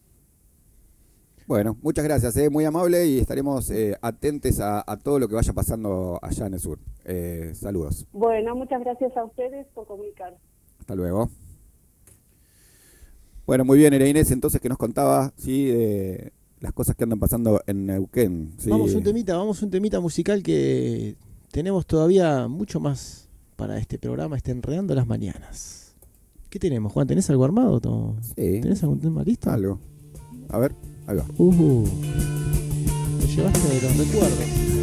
Bueno, muchas gracias, eh, muy amable, y estaremos eh, atentos a, a todo lo que vaya pasando allá en el sur. Eh, saludos. Bueno, muchas gracias a ustedes por comunicar. Hasta luego. Bueno, muy bien, era Inés, entonces, que nos contaba, sí, de las cosas que andan pasando en Neuquén. ¿Sí? Vamos un temita, vamos un temita musical que tenemos todavía mucho más para este programa, este Enredando las Mañanas. ¿Qué tenemos, Juan? ¿Tenés algo armado? Sí. ¿Tenés algún tema listo? Algo. A ver. Ahí va. Uh, me llevaste de los recuerdos.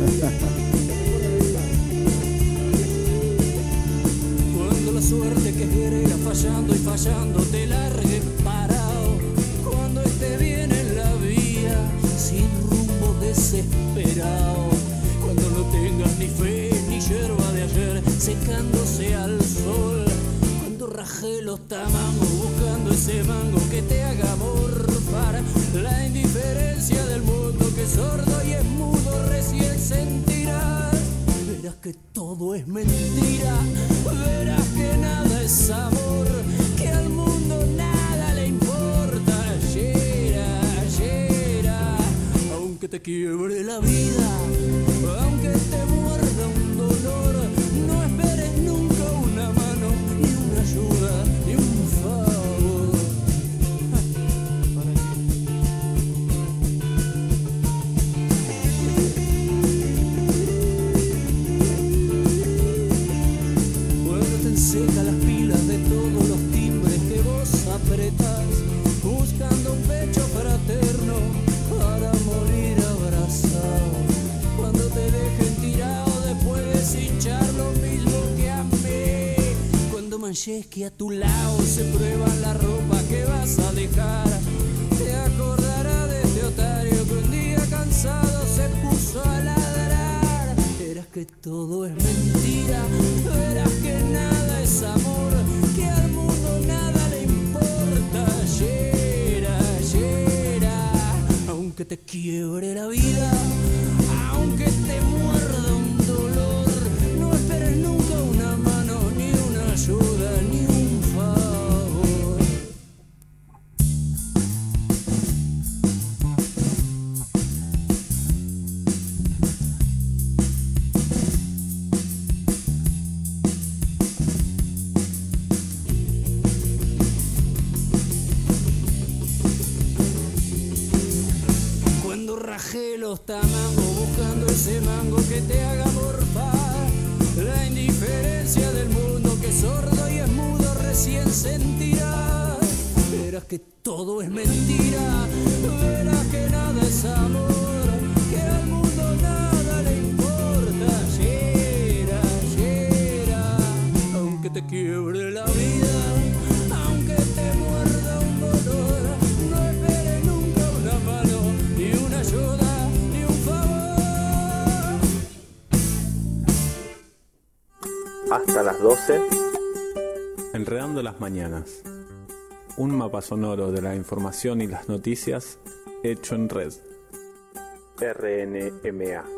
Cuando la suerte que quiere irá fallando y fallando te largue parado. Cuando esté bien en la vía, sin rumbo desesperado. Cuando no tengas ni fe ni yerba de ayer, secándose al sol. Cuando raje los tamangos buscando ese mango que te haga morfar. La indiferencia del mundo que es sordo y es mudo recién sentirás. Verás que todo es mentira, verás que nada es amor, que al mundo nada le importa. Ayer, ayer, aunque te quiebre la vida, aunque te muerda un dolor, no esperes nunca una mano, ni una ayuda, ni un favor. Seca las pilas de todos los timbres que vos apretás, buscando un pecho fraterno para morir abrazado. Cuando te dejen tirado después de cinchar lo mismo que a mí. Cuando manches que a tu lado se prueba la ropa que vas a dejar, te acordará de este otario que un día cansado se puso a ladrar. Verás que todo es mentira, verás que nada es amor, que al mundo nada le importa. Ayer, ayer, aunque te quiebre la vida, aunque te muerda un dolor, no esperes nunca una mano, ni una ayuda, ni un favor. Rajé los tamangos buscando ese mango que te haga morfar. La indiferencia del mundo que es sordo y es mudo recién sentirás. Verás que todo es mentira, verás que nada es amor, que al mundo nada le importa. Ayer, ayer, aunque te quiebre la vida, aunque te muerda un dolor, no esperes nunca una mano, ni una ayuda, ni un favor. Hasta las doce, Enredando las Mañanas. Un mapa sonoro de la información y las noticias hecho en red. R N M A.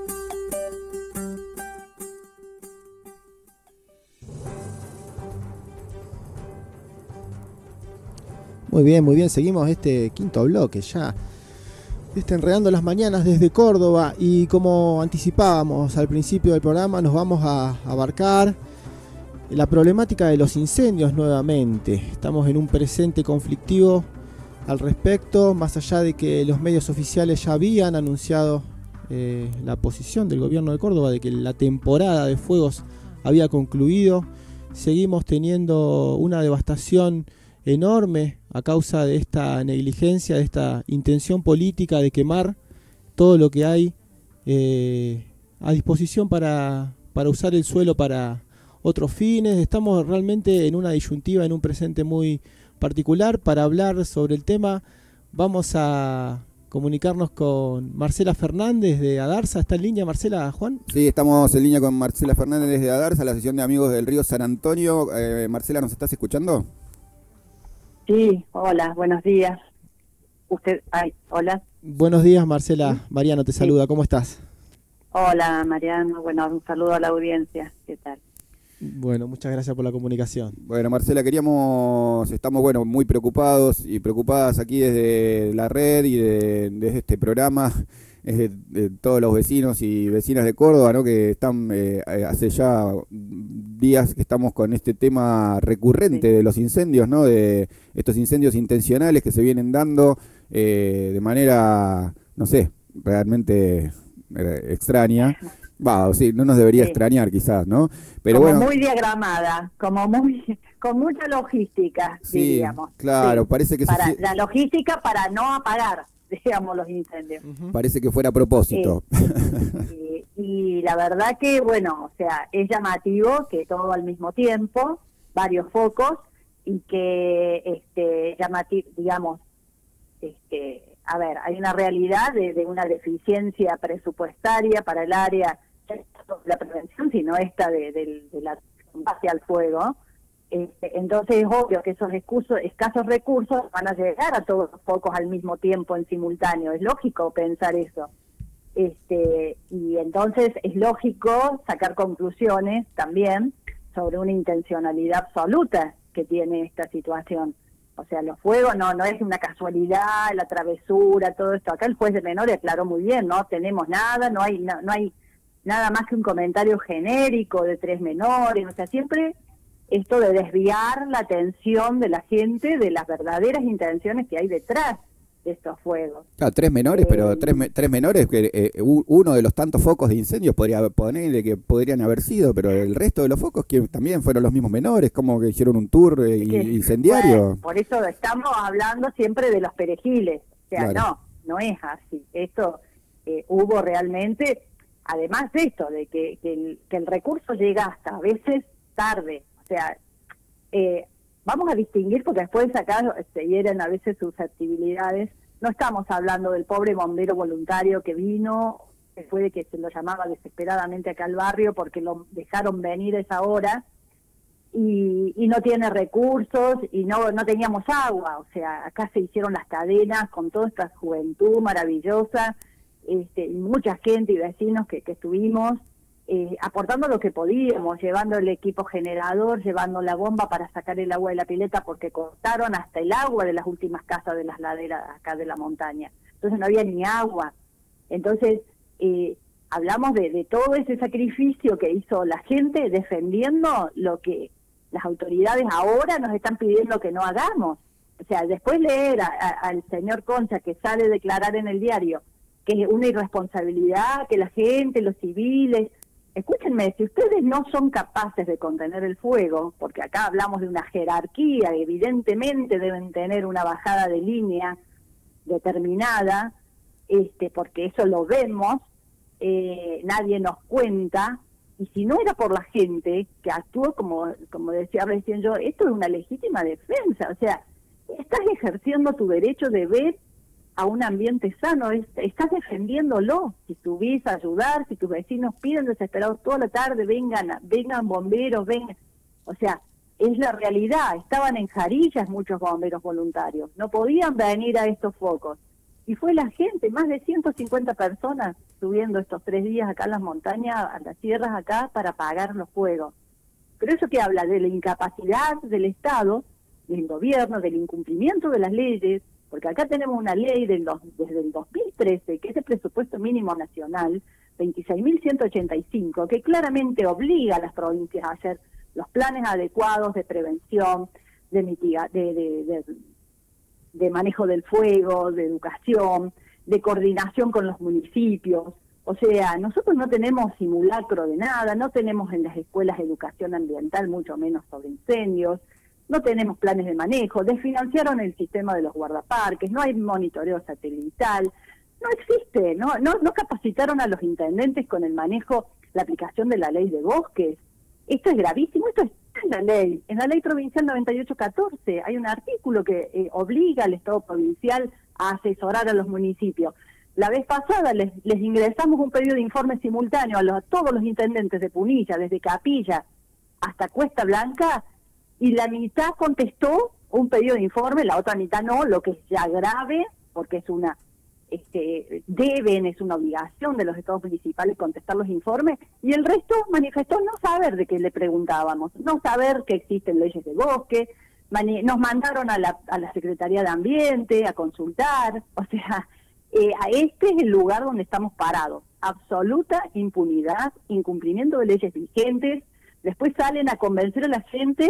Muy bien, muy bien. Seguimos este quinto bloque ya. Este Enredando las Mañanas desde Córdoba. Y como anticipábamos al principio del programa, nos vamos a abarcar la problemática de los incendios nuevamente. Estamos en un presente conflictivo al respecto, más allá de que los medios oficiales ya habían anunciado eh, la posición del gobierno de Córdoba de que la temporada de fuegos había concluido. Seguimos teniendo una devastación enorme a causa de esta negligencia, de esta intención política de quemar todo lo que hay eh, a disposición para, para usar el suelo para otros fines. Estamos realmente en una disyuntiva, en un presente muy particular. Para hablar sobre el tema vamos a comunicarnos con Marcela Fernández de Adarsa. ¿Está en línea Marcela, Juan? Sí, estamos en línea con Marcela Fernández de Adarsa, la sesión de amigos del río San Antonio. Eh, Marcela, ¿nos estás escuchando? Sí, hola, buenos días. Usted, ay, hola. Buenos días, Marcela. ¿Sí? Mariano te saluda, sí. ¿Cómo estás? Hola, Mariano. Bueno, un saludo a la audiencia. ¿Qué tal? Bueno, muchas gracias por la comunicación. Bueno, Marcela, queríamos, estamos bueno muy preocupados y preocupadas aquí desde la red y de, desde este programa, eh, de todos los vecinos y vecinas de Córdoba, ¿no? Que están eh, hace ya días que estamos con este tema recurrente, sí, de los incendios, ¿no? De estos incendios intencionales que se vienen dando eh, de manera, no sé, realmente eh, extraña. Va, sí, no nos debería sí. extrañar quizás, ¿no? Pero como bueno, muy diagramada, como muy con mucha logística, sí, diríamos. Claro, sí. parece que para, se... la logística para no apagar, digamos, los incendios. Uh-huh. Parece que fuera a propósito. Eh, y, y la verdad que, bueno, o sea, es llamativo que todo al mismo tiempo, varios focos, y que, este, llamativo, digamos, este, a ver, hay una realidad de, de una deficiencia presupuestaria para el área de la prevención, sino esta de, de, de la combate al fuego. Eh, entonces es obvio que esos recursos, escasos recursos van a llegar a todos los focos al mismo tiempo, en simultáneo. Es lógico pensar eso. Este, y entonces es lógico sacar conclusiones también sobre una intencionalidad absoluta que tiene esta situación. O sea, los fuegos no no es una casualidad, la travesura, todo esto. Acá el juez de menores aclaró muy bien, no tenemos nada, no hay no, no hay nada más que un comentario genérico de tres menores. O sea, siempre esto de desviar la atención de la gente de las verdaderas intenciones que hay detrás de estos fuegos. Claro, tres menores, eh, pero tres, tres menores, que eh, uno de los tantos focos de incendios podría ponerle que podrían haber sido, pero el resto de los focos que también fueron los mismos menores, como que hicieron un tour eh, que, incendiario. Bueno, por eso estamos hablando siempre de los perejiles, o sea, claro. no, no es así. Esto eh, hubo realmente, además de esto, de que, que, el, que el recurso llega hasta a veces tarde, o sea, eh, vamos a distinguir, porque después acá se hieren a veces susceptibilidades. No estamos hablando del pobre bombero voluntario que vino, que fue de que se lo llamaba desesperadamente acá al barrio porque lo dejaron venir a esa hora y, y no tiene recursos y no no teníamos agua. O sea, acá se hicieron las cadenas con toda esta juventud maravillosa, este, y mucha gente y vecinos que, que estuvimos Eh, aportando lo que podíamos, llevando el equipo generador, llevando la bomba para sacar el agua de la pileta, porque cortaron hasta el agua de las últimas casas de las laderas acá de la montaña. Entonces no había ni agua. Entonces eh, hablamos de, de todo ese sacrificio que hizo la gente defendiendo lo que las autoridades ahora nos están pidiendo que no hagamos. O sea, después leer a, a, al señor Concha, que sale a declarar en el diario que es una irresponsabilidad, que la gente, los civiles... Escúchenme, si ustedes no son capaces de contener el fuego, porque acá hablamos de una jerarquía, evidentemente deben tener una bajada de línea determinada, este, porque eso lo vemos, eh, nadie nos cuenta, y si no era por la gente que actuó, como, como decía recién yo, esto es una legítima defensa, o sea, estás ejerciendo tu derecho de ver a un ambiente sano, es, estás defendiéndolo. Si subís a ayudar, si tus vecinos piden desesperados toda la tarde, vengan, vengan bomberos, vengan. O sea, es la realidad. Estaban en Jarillas muchos bomberos voluntarios, no podían venir a estos focos. Y fue la gente, más de ciento cincuenta personas subiendo estos tres días acá a las montañas, a las sierras acá, para apagar los fuegos. Pero eso que habla de la incapacidad del Estado del gobierno, del incumplimiento de las leyes, porque acá tenemos una ley del dos, desde el dos mil trece, que es el presupuesto mínimo nacional, veintiséis mil ciento ochenta y cinco, que claramente obliga a las provincias a hacer los planes adecuados de prevención, de mitiga, de, de, de, de manejo del fuego, de educación, de coordinación con los municipios. O sea, nosotros no tenemos simulacro de nada, no tenemos en las escuelas educación ambiental, mucho menos sobre incendios, no tenemos planes de manejo, desfinanciaron el sistema de los guardaparques, no hay monitoreo satelital, no existe, no, no, no capacitaron a los intendentes con el manejo, la aplicación de la ley de bosques. Esto es gravísimo, esto está en la ley, en la ley provincial noventa y ocho catorce, hay un artículo que eh, obliga al Estado provincial a asesorar a los municipios. La vez pasada les, les ingresamos un pedido de informe simultáneo a, los, a todos los intendentes de Punilla, desde Capilla hasta Cuesta Blanca, y la mitad contestó un pedido de informe, la otra mitad no, lo que es ya grave, porque es una, este, deben, es una obligación de los estados municipales contestar los informes, y el resto manifestó no saber de qué le preguntábamos, no saber que existen leyes de bosque, mani- nos mandaron a la, a la Secretaría de Ambiente a consultar, o sea... Eh, a este es el lugar donde estamos parados. Absoluta impunidad, incumplimiento de leyes vigentes. Después salen a convencer a la gente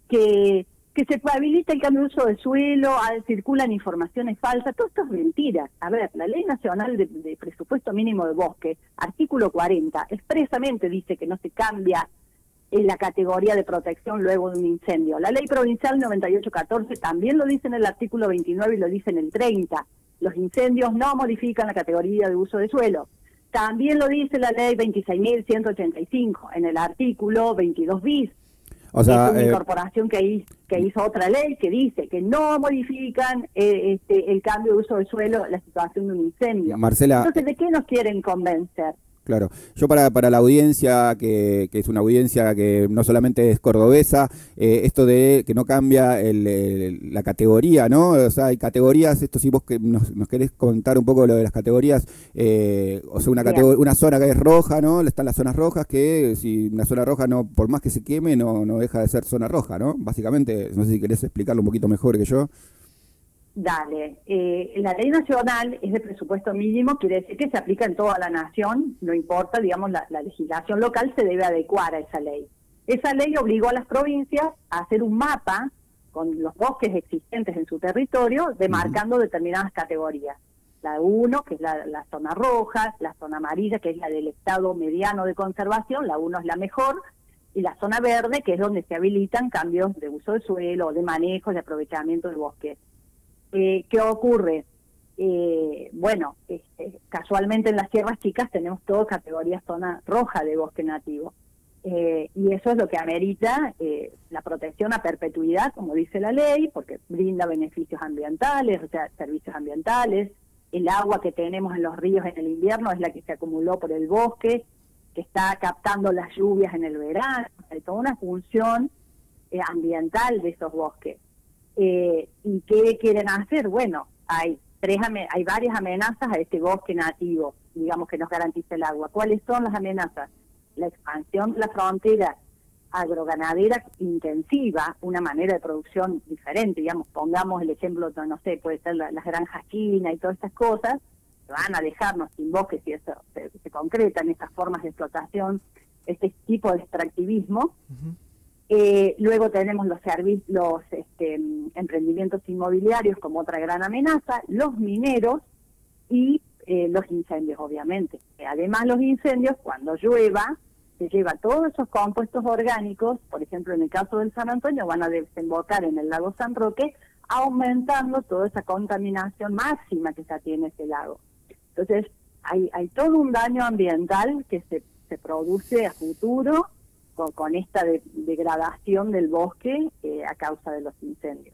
que, que se habilita el cambio de uso de suelo, a, circulan informaciones falsas. Todo esto es mentira. A ver, la Ley Nacional de, de Presupuesto Mínimo de Bosque, artículo cuarenta, expresamente dice que no se cambia en la categoría de protección luego de un incendio. La Ley Provincial noventa y ocho catorce también lo dice en el artículo veintinueve y lo dice en el treinta. Los incendios no modifican la categoría de uso de suelo. También lo dice la ley veintiséis mil ciento ochenta y cinco en el artículo veintidós bis. O sea, es una eh, incorporación que hizo, que hizo otra ley que dice que no modifican eh, este, el cambio de uso de suelo la situación de un incendio. Marcela, entonces, ¿de qué nos quieren convencer? Claro, yo para, para la audiencia, que, que es una audiencia que no solamente es cordobesa, eh, esto de que no cambia el, el, la categoría, ¿no? O sea, hay categorías, esto si vos que nos, nos querés contar un poco lo de las categorías, eh, o sea, una, categor- una zona que es roja, ¿no? Están las zonas rojas que si una zona roja, no por más que se queme, no, no deja de ser zona roja, ¿no? Básicamente, no sé si querés explicarlo un poquito mejor que yo. Dale, eh, la ley nacional es de presupuesto mínimo, quiere decir que se aplica en toda la nación, no importa, digamos, la, la legislación local se debe adecuar a esa ley. Esa ley obligó a las provincias a hacer un mapa con los bosques existentes en su territorio, demarcando uh-huh. determinadas categorías. La uno, que es la, la zona roja, la zona amarilla, que es la del estado mediano de conservación, la uno es la mejor, y la zona verde, que es donde se habilitan cambios de uso de suelo, de manejo, de aprovechamiento del bosque. Eh, ¿Qué ocurre? Eh, bueno, este, casualmente en las Sierras Chicas tenemos todo categoría zona roja de bosque nativo. Eh, y eso es lo que amerita eh, la protección a perpetuidad, como dice la ley, porque brinda beneficios ambientales, o sea, servicios ambientales. El agua que tenemos en los ríos en el invierno es la que se acumuló por el bosque, que está captando las lluvias en el verano. Hay toda una función eh, ambiental de esos bosques. Eh, ¿Y qué quieren hacer? Bueno, hay tres hay varias amenazas a este bosque nativo, digamos, que nos garantiza el agua. ¿Cuáles son las amenazas? La expansión de la frontera agroganadera intensiva, una manera de producción diferente, digamos, pongamos el ejemplo, no sé, puede ser la, las granjas chinas y todas estas cosas, van a dejarnos sin bosques si eso se, se concreta en estas formas de explotación, este tipo de extractivismo. Uh-huh. Eh, luego tenemos los servicios, los este, emprendimientos inmobiliarios como otra gran amenaza, los mineros y eh, los incendios, obviamente. Además, los incendios, cuando llueva, se lleva todos esos compuestos orgánicos, por ejemplo, en el caso del San Antonio, van a desembocar en el lago San Roque, aumentando toda esa contaminación máxima que ya tiene ese lago. Entonces, hay, hay todo un daño ambiental que se, se produce a futuro con, con esta de, degradación del bosque eh, a causa de los incendios.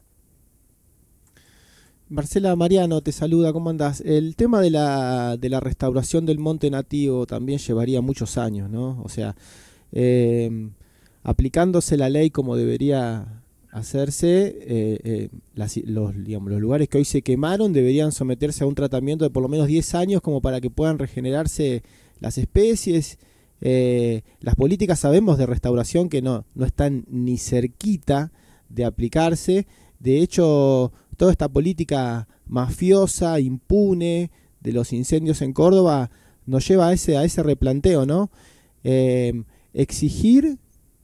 Marcela Mariano te saluda, ¿cómo andás? El tema de la, de la restauración del monte nativo también llevaría muchos años, ¿no? O sea, eh, aplicándose la ley como debería hacerse, eh, eh, las, los, digamos, los lugares que hoy se quemaron deberían someterse a un tratamiento de por lo menos diez años como para que puedan regenerarse las especies. Eh, las políticas sabemos de restauración que no, no están ni cerquita de aplicarse. De hecho, toda esta política mafiosa, impune, de los incendios en Córdoba, nos lleva a ese, a ese replanteo, ¿no? Eh, exigir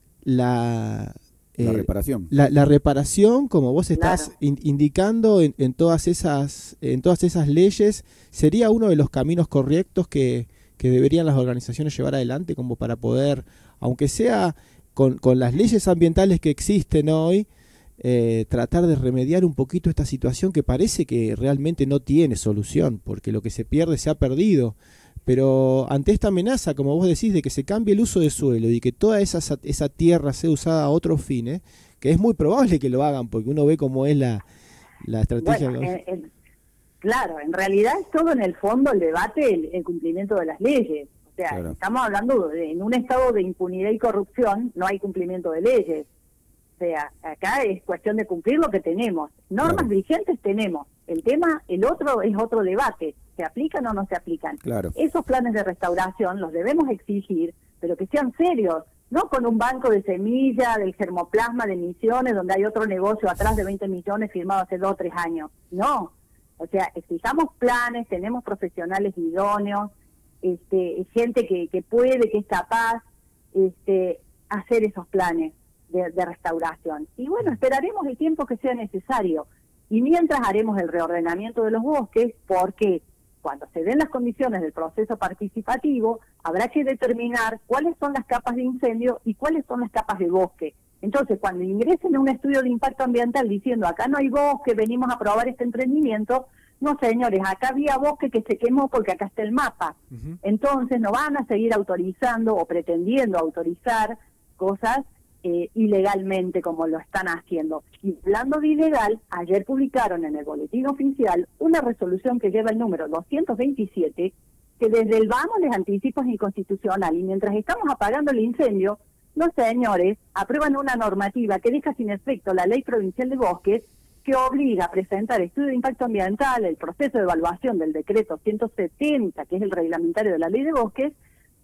la... La eh, reparación. La, la reparación, como vos estás Claro. in- indicando en, en todas esas en todas esas leyes, sería uno de los caminos correctos que, que deberían las organizaciones llevar adelante, como para poder, aunque sea con, con las leyes ambientales que existen hoy, eh, tratar de remediar un poquito esta situación que parece que realmente no tiene solución, porque lo que se pierde se ha perdido. Pero ante esta amenaza, como vos decís, de que se cambie el uso de suelo y que toda esa, esa tierra sea usada a otros fines, que es muy probable que lo hagan, porque uno ve cómo es la, la estrategia. Bueno, en- en- claro, en realidad es todo en el fondo el debate, el, el cumplimiento de las leyes. O sea, Claro. estamos hablando de, en un estado de impunidad y corrupción, no hay cumplimiento de leyes. O sea, acá es cuestión de cumplir lo que tenemos. Normas Claro. vigentes tenemos. El tema, el otro es otro debate. ¿Se aplican o no se aplican? Claro. Esos planes de restauración los debemos exigir, pero que sean serios, no con un banco de semilla, del germoplasma de Misiones, donde hay otro negocio atrás de veinte millones firmado hace dos o tres años. No, o sea, exijamos planes, tenemos profesionales idóneos, este, gente que, que puede, que es capaz, este, hacer esos planes de, de restauración. Y bueno, esperaremos el tiempo que sea necesario. Y mientras haremos el reordenamiento de los bosques, porque cuando se den las condiciones del proceso participativo, habrá que determinar cuáles son las capas de incendio y cuáles son las capas de bosque. Entonces, cuando ingresen a un estudio de impacto ambiental diciendo acá no hay bosque, venimos a aprobar este emprendimiento, no señores, acá había bosque que se quemó porque acá está el mapa. Ujú. Entonces no van a seguir autorizando o pretendiendo autorizar cosas eh, ilegalmente como lo están haciendo. Y hablando de ilegal, ayer publicaron en el boletín oficial una resolución que lleva el número doscientos veintisiete, que desde el vamos les anticipa es inconstitucional. Y mientras estamos apagando el incendio, los señores aprueban una normativa que deja sin efecto la Ley Provincial de Bosques, que obliga a presentar estudio de impacto ambiental, el proceso de evaluación del decreto ciento setenta, que es el reglamentario de la Ley de Bosques,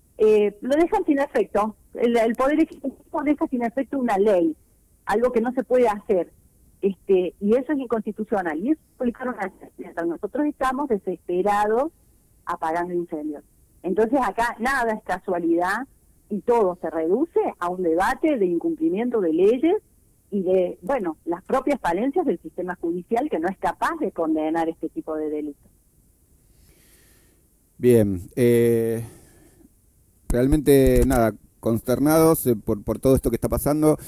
eh, lo dejan sin efecto. El, el Poder Ejecutivo deja sin efecto una ley, algo que no se puede hacer, este y eso es inconstitucional. Y eso publicaron ayer, mientras nosotros estamos desesperados apagando incendios. Entonces acá nada es casualidad y todo se reduce a un debate de incumplimiento de leyes y de, bueno, las propias falencias del sistema judicial, que no es capaz de condenar este tipo de delitos. Bien, eh, realmente nada, consternados eh, por, por todo esto que está pasando,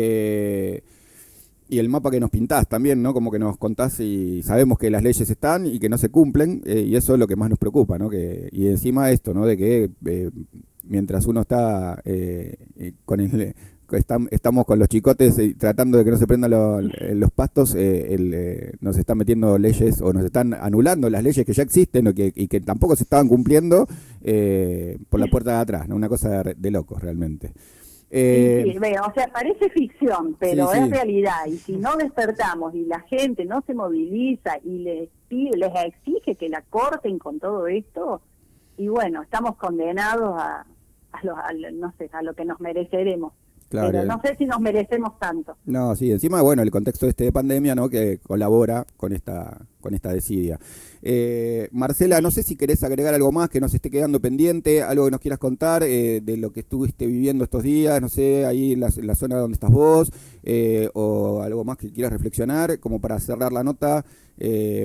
eh, y el mapa que nos pintás también, ¿no? Como que nos contás y sabemos que las leyes están y que no se cumplen, eh, y eso es lo que más nos preocupa, ¿no? Que, y encima esto, ¿no? De que eh, mientras uno está eh, eh, con el... Estam- estamos con los chicotes eh, tratando de que no se prendan lo- eh, los pastos, eh, el, eh, nos están metiendo leyes o nos están anulando las leyes que ya existen o que, y que tampoco se estaban cumpliendo eh, por la puerta de atrás, ¿no? Una cosa de, de locos realmente. Eh, Sí, sí, ve, o sea, parece ficción, pero Sí, es sí. realidad. Y si no despertamos y la gente no se moviliza y les pide, les exige que la corten con todo esto, y bueno, estamos condenados a, a, lo, a lo- no sé, a lo que nos mereceremos. Claro. Pero no sé si nos merecemos tanto. No, sí, encima, bueno, el contexto este de pandemia, ¿no? Que colabora con esta con esta desidia. Eh, Marcela, no sé si querés agregar algo más que nos esté quedando pendiente, algo que nos quieras contar eh, de lo que estuviste viviendo estos días, no sé, ahí en la, en la zona donde estás vos, eh, o algo más que quieras reflexionar, como para cerrar la nota. Eh,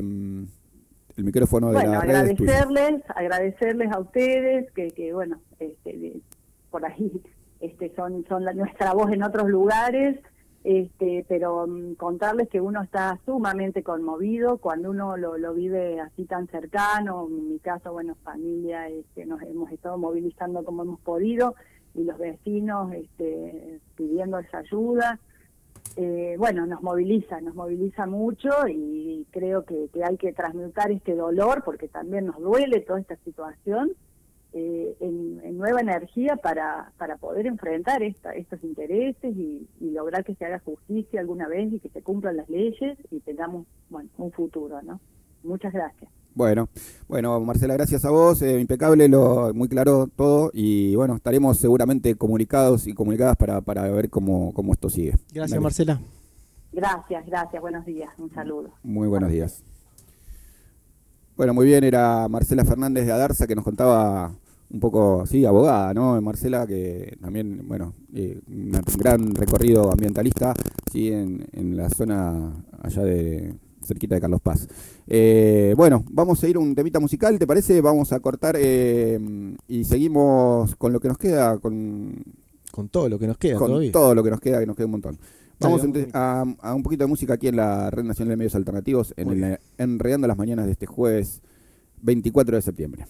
el micrófono de Bueno, la red es tuyo. agradecerles, agradecerles a ustedes que, que bueno, este, de- por ahí este, son, son la, nuestra voz en otros lugares, este, pero mm, contarles que uno está sumamente conmovido cuando uno lo, lo vive así tan cercano. En mi caso, bueno, familia, este, nos hemos estado movilizando como hemos podido y los vecinos este, pidiendo esa ayuda. Eh, bueno, nos moviliza, nos moviliza mucho y creo que, que hay que transmutar este dolor, porque también nos duele toda esta situación, eh, en, en nueva energía para, para poder enfrentar esta, estos intereses y, y lograr que se haga justicia alguna vez y que se cumplan las leyes y tengamos, bueno, un futuro, ¿no? Muchas gracias. Bueno, bueno, Marcela, gracias a vos, eh, impecable, lo, muy claro todo, y bueno, estaremos seguramente comunicados y comunicadas para, para ver cómo, cómo esto sigue. Gracias, Dale. Marcela. Gracias, gracias, buenos días, un saludo. Muy buenos días. Bueno, muy bien, era Marcela Fernández de Adarza que nos contaba un poco, sí, abogada, ¿no? Marcela, que también, bueno, eh, un gran recorrido ambientalista, sí, en, en la zona allá de cerquita de Carlos Paz. Eh, bueno, vamos a ir a un temita musical, ¿te parece? Vamos a cortar eh, y seguimos con lo que nos queda, con... Con todo lo que nos queda Con todavía. todo lo que nos queda, que nos queda un montón. Vamos Dale, ente- a, a un poquito de música aquí en la Red Nacional de Medios Alternativos, en el, Enredando las Mañanas de este jueves veinticuatro de septiembre.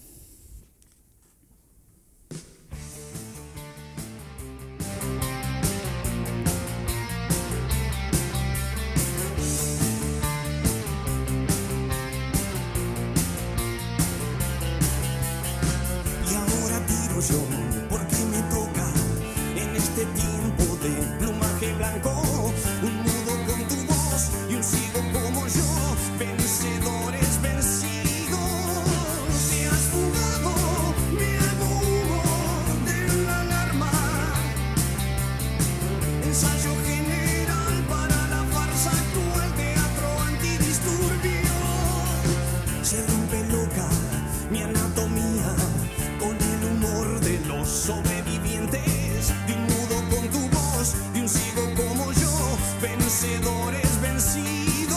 Y ahora tiro yo, porque me toca en este tiempo de plumaje blanco, un mudo con tu voz y un ciego como yo, vencedores vencidos. Te has fugado, me hago humo de la alarma, ensayo general para la farsa actual, teatro antidisturbio. Se rompe loca mi anatomía con el humor de los sobrevivientes, de un mudo con tu voz, de un ciego como yo, vencedores vencidos.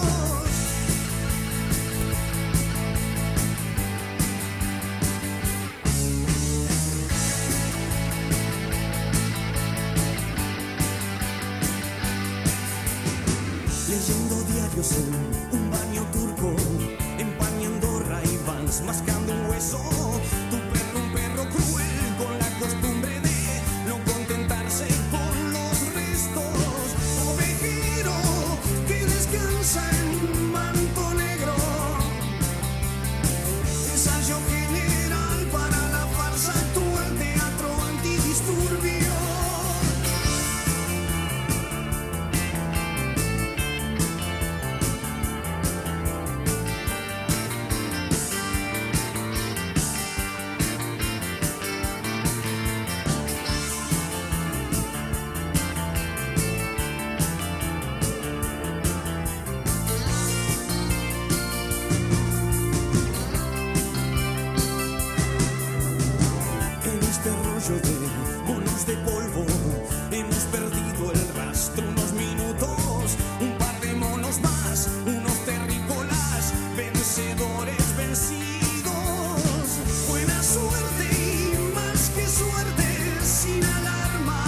Leyendo diarios en un baño turco, empañando Ray-Bans, mascando un hueso. Tu perro, un perro cruel, con la costumbre de no contentarse con los restos. Ovejero que descansa en un manto negro, ensayo general para la farsa actual, teatro antidisturbio. En este rollo de monos de polvo hemos perdido el rastro unos minutos, un par de monos más, unos terrícolas, vencedores vencidos. Buena suerte y más que suerte, sin alarma.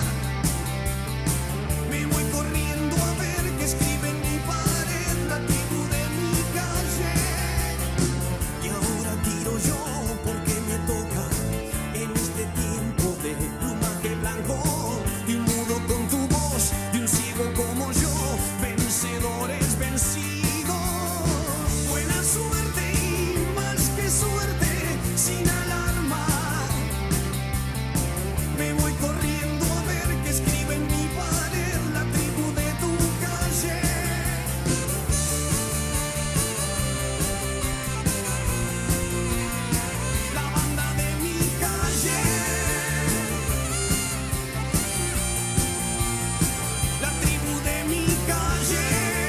Me voy corriendo a ver qué escribe en mi pared la tribu de mi calle. Y ahora tiro yo porque me toca en este tiempo de plumaje blanco, y un mudo con tu voz, de un ciego como yo, vencedores vencidos. Buena suerte y más que suerte, sin alarma. Me voy corriendo a ver qué escribe en mi pared la tribu de tu calle. La banda de mi calle, la tribu de mi calle.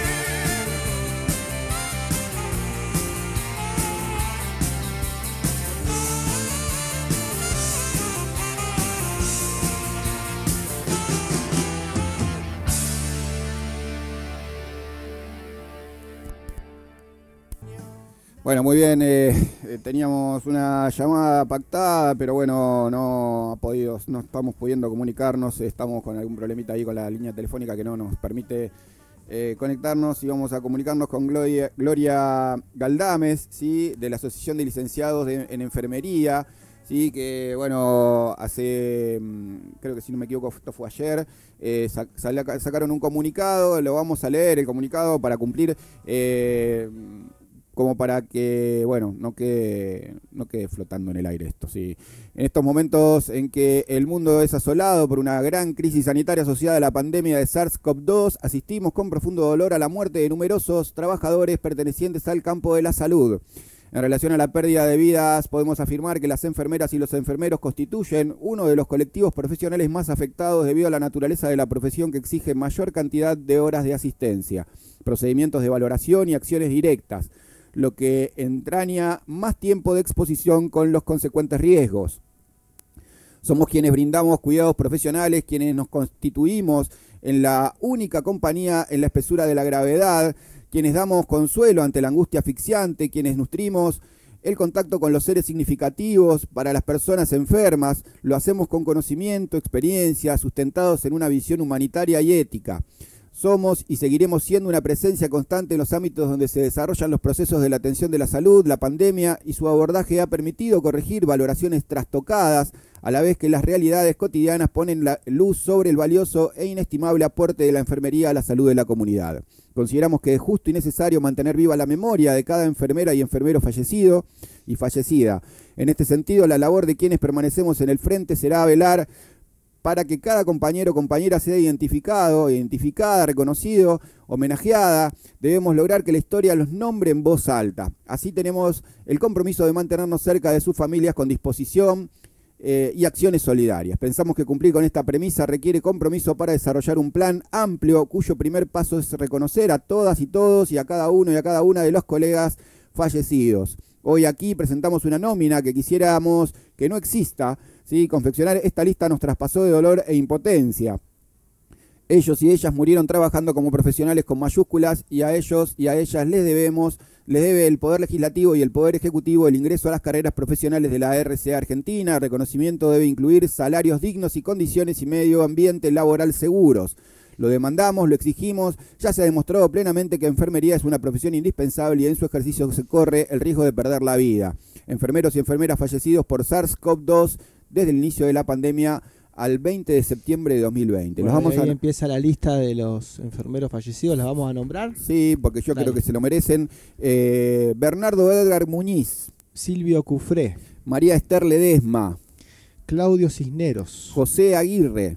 Bueno, muy bien, eh, eh, teníamos una llamada pactada, pero bueno, no ha podido, no estamos pudiendo comunicarnos, estamos con algún problemita ahí con la línea telefónica que no nos permite eh, conectarnos, y vamos a comunicarnos con Gloria, Gloria Galdames, ¿sí? De la Asociación de Licenciados de, en Enfermería, ¿sí? Que bueno, hace, creo que si no me equivoco, esto fue ayer, eh, sac, sacaron un comunicado, lo vamos a leer, el comunicado, para cumplir... Eh, como para que, bueno, no quede, no quede flotando en el aire esto, ¿sí? En estos momentos en que el mundo es asolado por una gran crisis sanitaria asociada a la pandemia de SARS CoV dos, asistimos con profundo dolor a la muerte de numerosos trabajadores pertenecientes al campo de la salud. En relación a la pérdida de vidas, podemos afirmar que las enfermeras y los enfermeros constituyen uno de los colectivos profesionales más afectados debido a la naturaleza de la profesión que exige mayor cantidad de horas de asistencia, procedimientos de valoración y acciones directas, lo que entraña más tiempo de exposición con los consecuentes riesgos. Somos quienes brindamos cuidados profesionales, quienes nos constituimos en la única compañía en la espesura de la gravedad, quienes damos consuelo ante la angustia asfixiante, quienes nutrimos el contacto con los seres significativos para las personas enfermas, lo hacemos con conocimiento, experiencia, sustentados en una visión humanitaria y ética. Somos y seguiremos siendo una presencia constante en los ámbitos donde se desarrollan los procesos de la atención de la salud. La pandemia y su abordaje ha permitido corregir valoraciones trastocadas, a la vez que las realidades cotidianas ponen la luz sobre el valioso e inestimable aporte de la enfermería a la salud de la comunidad. Consideramos que es justo y necesario mantener viva la memoria de cada enfermera y enfermero fallecido y fallecida. En este sentido, la labor de quienes permanecemos en el frente será velar para que cada compañero o compañera sea identificado, identificada, reconocido, homenajeada. Debemos lograr que la historia los nombre en voz alta. Así tenemos el compromiso de mantenernos cerca de sus familias con disposición eh, y acciones solidarias. Pensamos que cumplir con esta premisa requiere compromiso para desarrollar un plan amplio, cuyo primer paso es reconocer a todas y todos y a cada uno y a cada una de los colegas fallecidos. Hoy aquí presentamos una nómina que quisiéramos que no exista. ¿Sí? Confeccionar esta lista nos traspasó de dolor e impotencia. Ellos y ellas murieron trabajando como profesionales con mayúsculas y a ellos y a ellas les debemos, les debe el Poder Legislativo y el Poder Ejecutivo el ingreso a las carreras profesionales de la R C A Argentina. El reconocimiento debe incluir salarios dignos y condiciones y medio ambiente laboral seguros. Lo demandamos, lo exigimos, ya se ha demostrado plenamente que enfermería es una profesión indispensable y en su ejercicio se corre el riesgo de perder la vida. Enfermeros y enfermeras fallecidos por SARS CoV dos desde el inicio de la pandemia al veinte de septiembre de dos mil veinte. Bueno, Los vamos ahí a... empieza la lista de los enfermeros fallecidos, ¿las vamos a nombrar? Sí, porque yo Dale. creo que se lo merecen. Eh, Bernardo Edgar Muñiz. Silvio Cufré. María Esther Ledesma. Claudio Cisneros. José Aguirre.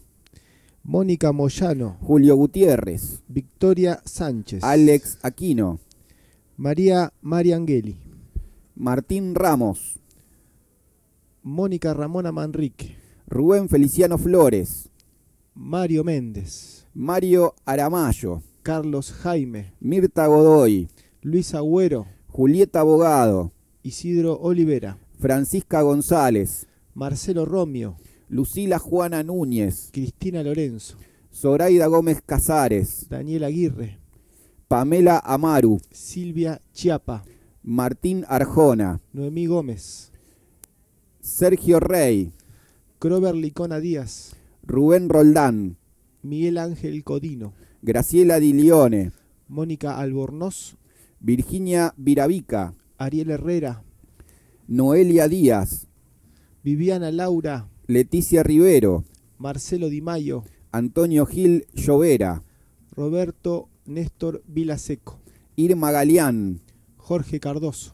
Mónica Moyano. Julio Gutiérrez. Victoria Sánchez. Alex Aquino. María Mariangeli. Martín Ramos. Mónica Ramona Manrique. Rubén Feliciano Flores. Mario Méndez. Mario Aramayo. Carlos Jaime. Mirta Godoy. Luis Agüero. Julieta Abogado. Isidro Olivera. Francisca González. Marcelo Romio. Lucila Juana Núñez. Cristina Lorenzo. Zoraida Gómez Casares. Daniel Aguirre. Pamela Amaru. Silvia Chiapa. Martín Arjona. Noemí Gómez. Sergio Rey. Crover Licona Díaz. Rubén Roldán. Miguel Ángel Codino. Graciela Di Lione. Mónica Albornoz. Virginia Viravica. Ariel Herrera. Noelia Díaz. Viviana Laura. Leticia Rivero. Marcelo Di Mayo. Antonio Gil Llovera. Roberto Néstor Vilaseco. Irma Galeán. Jorge Cardoso.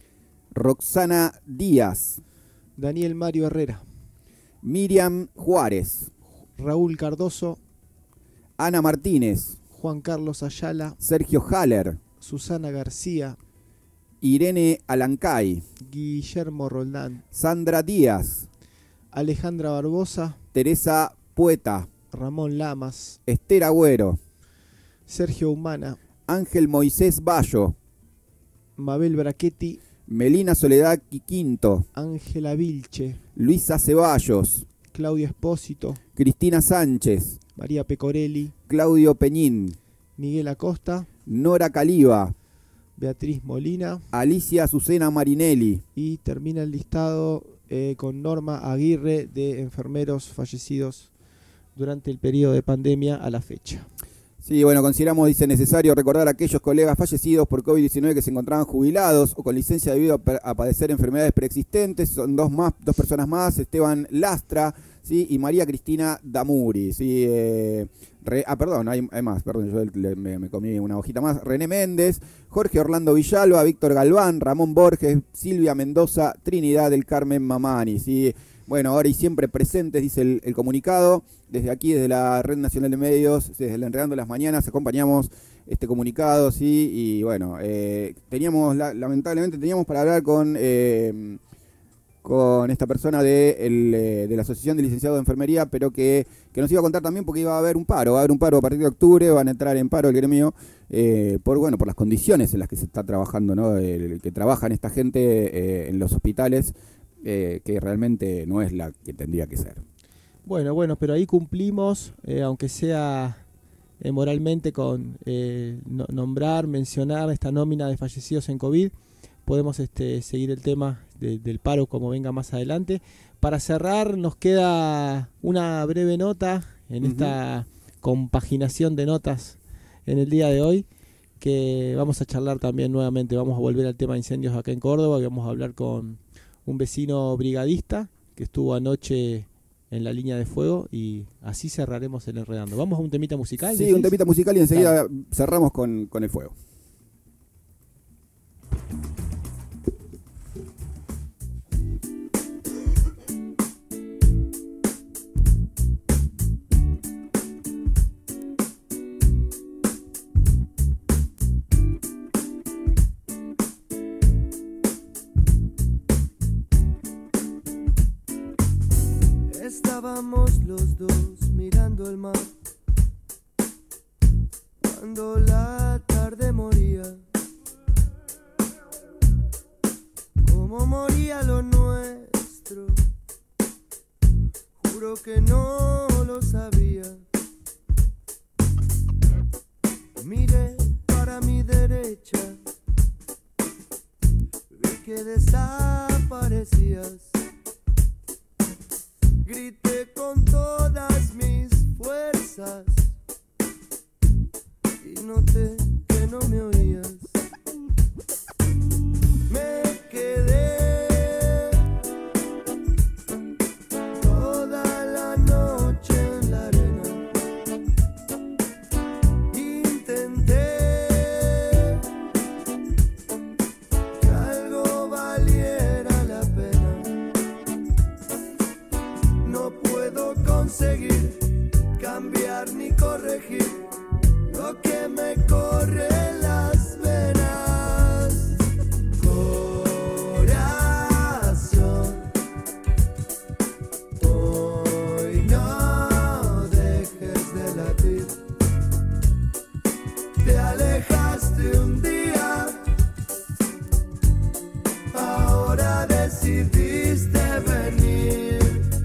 Roxana Díaz. Daniel Mario Herrera. Miriam Juárez. Raúl Cardoso. Ana Martínez. Juan Carlos Ayala. Sergio Haller. Susana García. Irene Alancay. Guillermo Roldán. Sandra Díaz. Alejandra Barbosa. Teresa Pueta. Ramón Lamas. Esther Agüero. Sergio Humana. Ángel Moisés Bayo. Mabel Brachetti. Melina Soledad Quiquinto. Ángela Vilche. Luisa Ceballos. Claudio Espósito. Cristina Sánchez. María Pecorelli. Claudio Peñín. Miguel Acosta. Nora Caliba. Beatriz Molina. Alicia Azucena Marinelli. Y termina el listado eh, con Norma Aguirre de enfermeros fallecidos durante el periodo de pandemia a la fecha. Sí, bueno, consideramos, dice, necesario recordar a aquellos colegas fallecidos por COVID diecinueve que se encontraban jubilados o con licencia debido a, a padecer enfermedades preexistentes. Son dos más, dos personas más, Esteban Lastra, ¿sí? Y María Cristina Damuri, ¿sí? Eh, re, ah, perdón, hay, hay más, perdón, yo le, me, me comí una hojita más. René Méndez, Jorge Orlando Villalba, Víctor Galván, Ramón Borges, Silvia Mendoza, Trinidad del Carmen Mamani, ¿sí? Bueno, ahora y siempre presentes, dice el, el comunicado. Desde aquí, desde la Red Nacional de Medios, desde el Enredando las Mañanas, acompañamos este comunicado, sí, y bueno, eh, teníamos, la, lamentablemente, teníamos para hablar con... Eh, con esta persona de, el, eh, de la Asociación de Licenciados de Enfermería, pero que, que nos iba a contar también porque iba a haber un paro, va a haber un paro a partir de octubre, van a entrar en paro el gremio, eh, por bueno por las condiciones en las que se está trabajando, ¿no? El, que trabajan esta gente eh, en los hospitales, eh, que realmente no es la que tendría que ser. Bueno, bueno, pero ahí cumplimos, eh, aunque sea eh, moralmente, con eh, no, nombrar, mencionar esta nómina de fallecidos en COVID. Podemos este, seguir el tema de, del paro como venga más adelante. Para cerrar, nos queda una breve nota en uh-huh. esta compaginación de notas en el día de hoy, que vamos a charlar también nuevamente. Vamos a volver al tema de incendios acá en Córdoba, que vamos a hablar con un vecino brigadista que estuvo anoche en la línea de fuego, y así cerraremos el Enredando. ¿Vamos a un temita musical? Sí, ¿decís? Un temita musical y enseguida Dale. cerramos con, con el fuego. Estábamos los dos mirando el mar cuando la tarde moría, como moría lo nuestro, juro que no lo sabía. Miré para mi derecha, vi que desaparecías. Grité con todas mis fuerzas y noté que no me oías. Me quedé toda la noche en la arena. Intenté que algo valiera la pena. No puedo conseguir cambiar ni corregir lo que me corre en las venas. Corazón, hoy no dejes de latir. Te alejaste un día, ahora decidiste venir.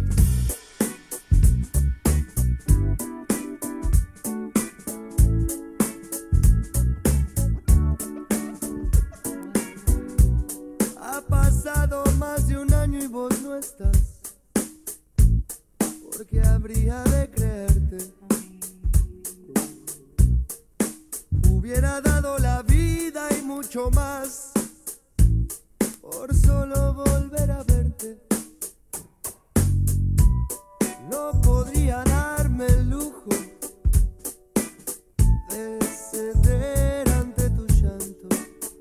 Estás, porque habría de creerte. Hubiera dado la vida y mucho más por solo volver a verte. No podría darme el lujo de ceder ante tu llanto.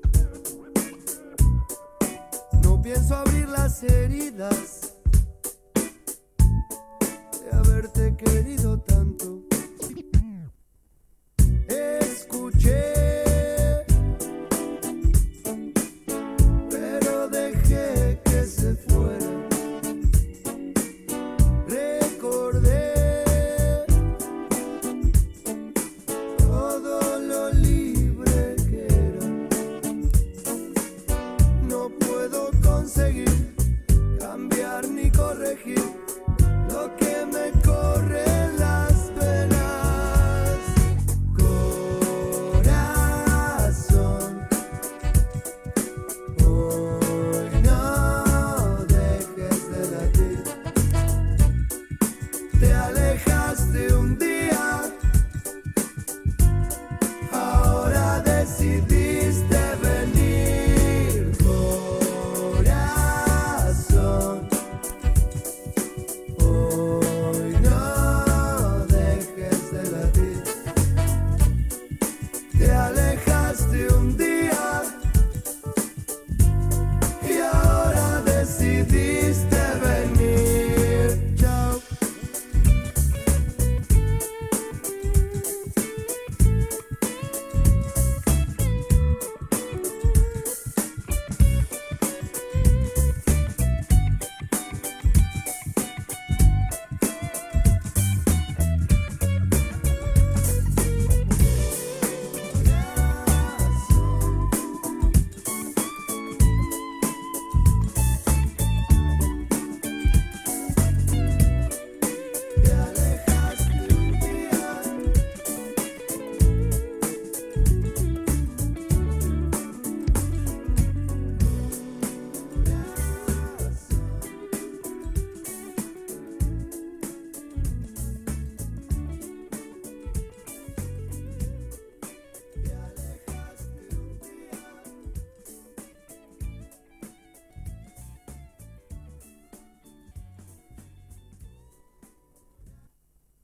No pienso abrir las heridas de haberte querido tanto. Escuché, pero dejé que se fuera. Recordé todo lo libre que era. No puedo conseguir cambiar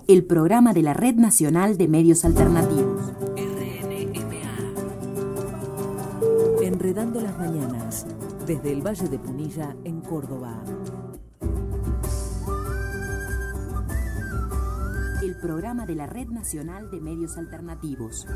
el programa de la Red Nacional de Medios Alternativos. R N M A. Enredando las mañanas, desde el Valle de Punilla, en Córdoba. El programa de la Red Nacional de Medios Alternativos.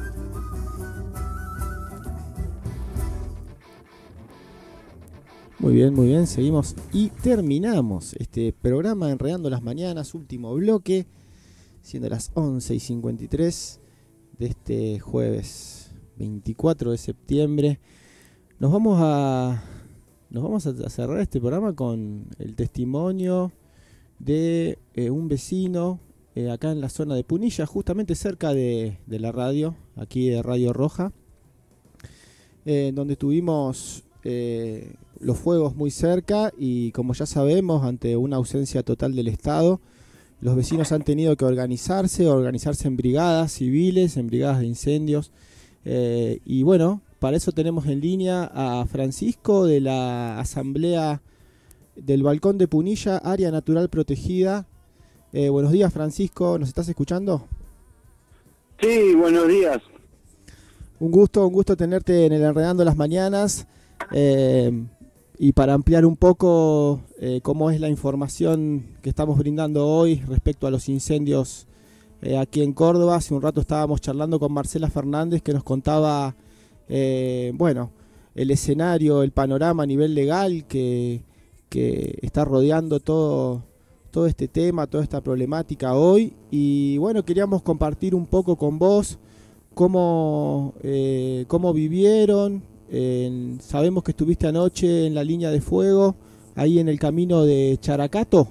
Muy bien, muy bien, seguimos y terminamos este programa Enredando las Mañanas, último bloque, siendo las once y cincuenta y tres de este jueves veinticuatro de septiembre. Nos vamos a nos vamos a cerrar este programa con el testimonio de eh, un vecino eh, acá en la zona de Punilla, justamente cerca de, de la radio, aquí de Radio Roja, eh, donde tuvimos eh, los fuegos muy cerca y, como ya sabemos, ante una ausencia total del Estado, los vecinos han tenido que organizarse, organizarse en brigadas civiles, en brigadas de incendios, eh, y bueno, para eso tenemos en línea a Francisco de la Asamblea del Balcón de Punilla, Área Natural Protegida. Eh, buenos días, Francisco, ¿nos estás escuchando? Sí, buenos días. Un gusto, un gusto tenerte en el Enredando las Mañanas. Eh, y para ampliar un poco eh, cómo es la información que estamos brindando hoy respecto a los incendios eh, aquí en Córdoba, hace un rato estábamos charlando con Marcela Fernández, que nos contaba eh, bueno, el escenario, el panorama a nivel legal que, que está rodeando todo, todo este tema, toda esta problemática hoy. Y bueno, queríamos compartir un poco con vos cómo, eh, cómo vivieron. Eh, sabemos que estuviste anoche en la línea de fuego, ahí en el camino de Characato.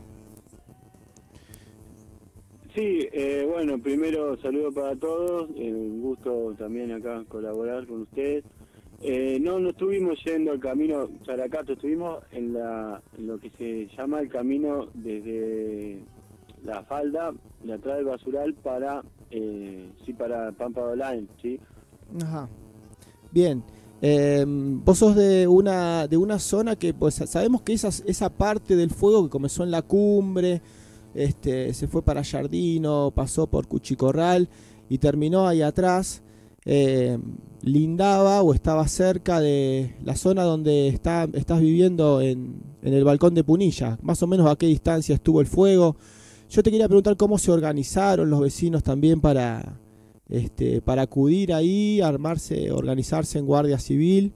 Sí, eh, bueno, primero saludo para todos, eh, un gusto también acá colaborar con ustedes. Eh, no, no estuvimos yendo al camino Characato, estuvimos en, la, en lo que se llama el camino desde la falda, de atrás del basural, para, eh, sí, para Pampa Online, ¿sí? Ajá, bien. Eh, vos sos de una de una zona que pues sabemos que esa, esa parte del fuego que comenzó en la cumbre, este, se fue para Jardino, pasó por Cuchicorral y terminó ahí atrás, eh, lindaba o estaba cerca de la zona donde está, estás viviendo en, en el Balcón de Punilla. Más o menos a qué distancia estuvo el fuego. Yo te quería preguntar cómo se organizaron los vecinos también para... Este, para acudir ahí, armarse, organizarse en Guardia Civil.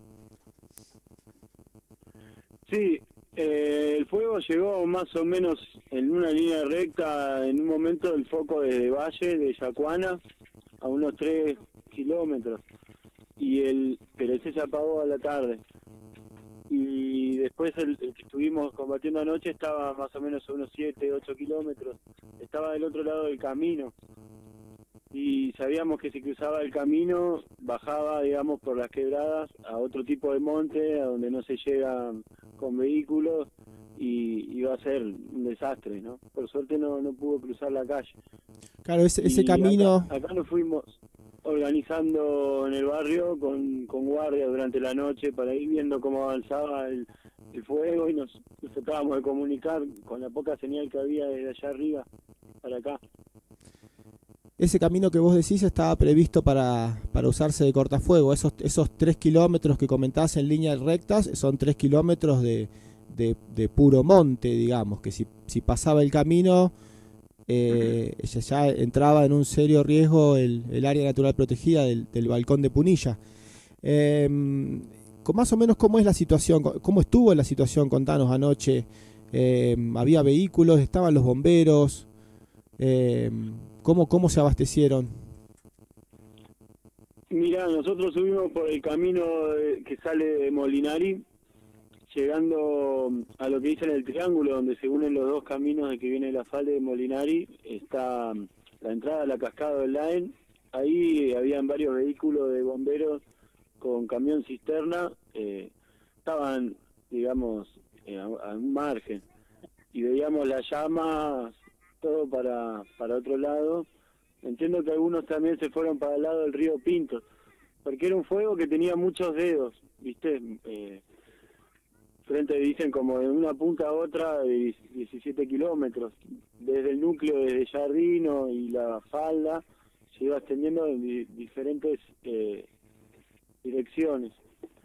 Sí, eh, el fuego llegó más o menos en una línea recta, en un momento del foco desde Valle, de Yacuana, a unos tres kilómetros, y el pero ese se apagó a la tarde. Y después el, el que estuvimos combatiendo anoche estaba más o menos a unos siete, ocho kilómetros, estaba del otro lado del camino. Y sabíamos que si cruzaba el camino, bajaba, digamos, por las quebradas a otro tipo de monte, a donde no se llega con vehículos, y iba a ser un desastre, ¿no? Por suerte no, no pudo cruzar la calle. Claro, ese, ese camino... Acá, acá nos fuimos organizando en el barrio con, con guardia durante la noche para ir viendo cómo avanzaba el, el fuego, y nos, nos tratábamos de comunicar con la poca señal que había desde allá arriba para acá. Ese camino que vos decís estaba previsto para, para usarse de cortafuego. Esos, esos tres kilómetros que comentás en líneas rectas son tres kilómetros de, de, de puro monte, digamos, que si, si pasaba el camino eh, ya entraba en un serio riesgo el, el área natural protegida del, del Balcón de Punilla. Eh, con más o menos, ¿cómo es la situación? ¿Cómo estuvo la situación? Contanos anoche. Eh, ¿Había vehículos? ¿Estaban los bomberos? Eh, ¿Cómo, ¿Cómo se abastecieron? Mirá, nosotros subimos por el camino que sale de Molinari, llegando a lo que dicen el triángulo, donde se unen los dos caminos de que viene la falda de Molinari, está la entrada a la cascada del Laen. Ahí habían varios vehículos de bomberos con camión cisterna, eh, estaban, digamos, eh, a, a un margen, y veíamos las llamas todo para, para otro lado. Entiendo que algunos también se fueron para el lado del río Pinto, porque era un fuego que tenía muchos dedos, ¿viste? Eh, frente dicen como de una punta a otra de diecisiete kilómetros, desde el núcleo, desde Jardino y la falda, se iba extendiendo en di diferentes eh, direcciones.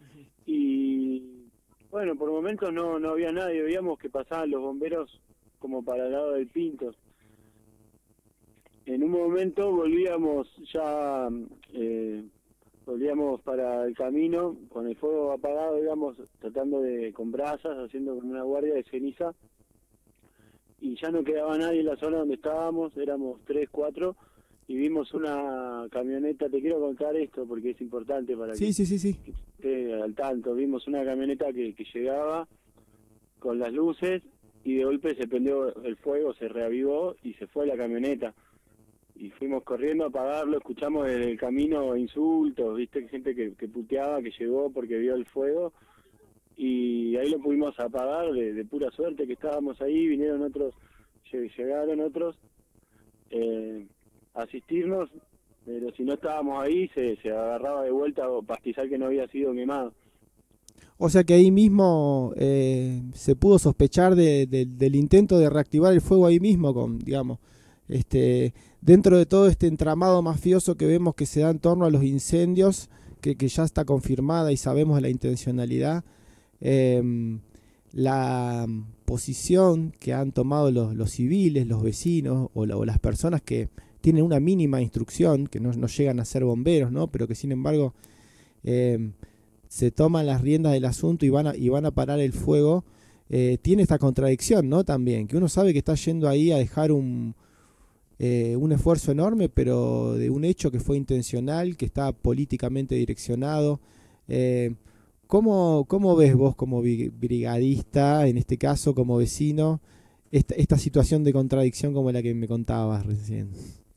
Y bueno, por momentos no, no había nadie, veíamos que pasaban los bomberos como para el lado del Pinto. En un momento volvíamos ya, eh, volvíamos para el camino, con el fuego apagado, digamos, tratando de, con brasas, haciendo como una guardia de ceniza, y ya no quedaba nadie en la zona donde estábamos, éramos tres, cuatro, y vimos una camioneta. Te quiero contar esto porque es importante para sí, que, sí, sí, sí. que esté al tanto. Vimos una camioneta que, que llegaba con las luces, y de golpe se prendió el fuego, se reavivó y se fue la camioneta. Y fuimos corriendo a apagarlo, escuchamos desde el camino insultos, viste, gente que, que puteaba, que llegó porque vio el fuego, y ahí lo pudimos apagar de, de pura suerte que estábamos ahí. Vinieron otros, llegaron otros eh, a asistirnos, pero si no estábamos ahí se, se agarraba de vuelta o pastizal que no había sido quemado. O sea que ahí mismo eh, se pudo sospechar de, de, del intento de reactivar el fuego ahí mismo, con, digamos, este, dentro de todo este entramado mafioso que vemos que se da en torno a los incendios, que, que ya está confirmada y sabemos la intencionalidad, eh, la posición que han tomado los, los civiles, los vecinos o, la, o las personas que tienen una mínima instrucción, que no, no llegan a ser bomberos, ¿no? Pero que sin embargo eh, se toman las riendas del asunto y van a, y van a parar el fuego, eh, tiene esta contradicción, ¿no? También, que uno sabe que está yendo ahí a dejar un, eh, un esfuerzo enorme, pero de un hecho que fue intencional, que está políticamente direccionado. Eh, ¿cómo, ¿Cómo ves vos como brigadista, en este caso como vecino, esta, esta situación de contradicción como la que me contabas recién?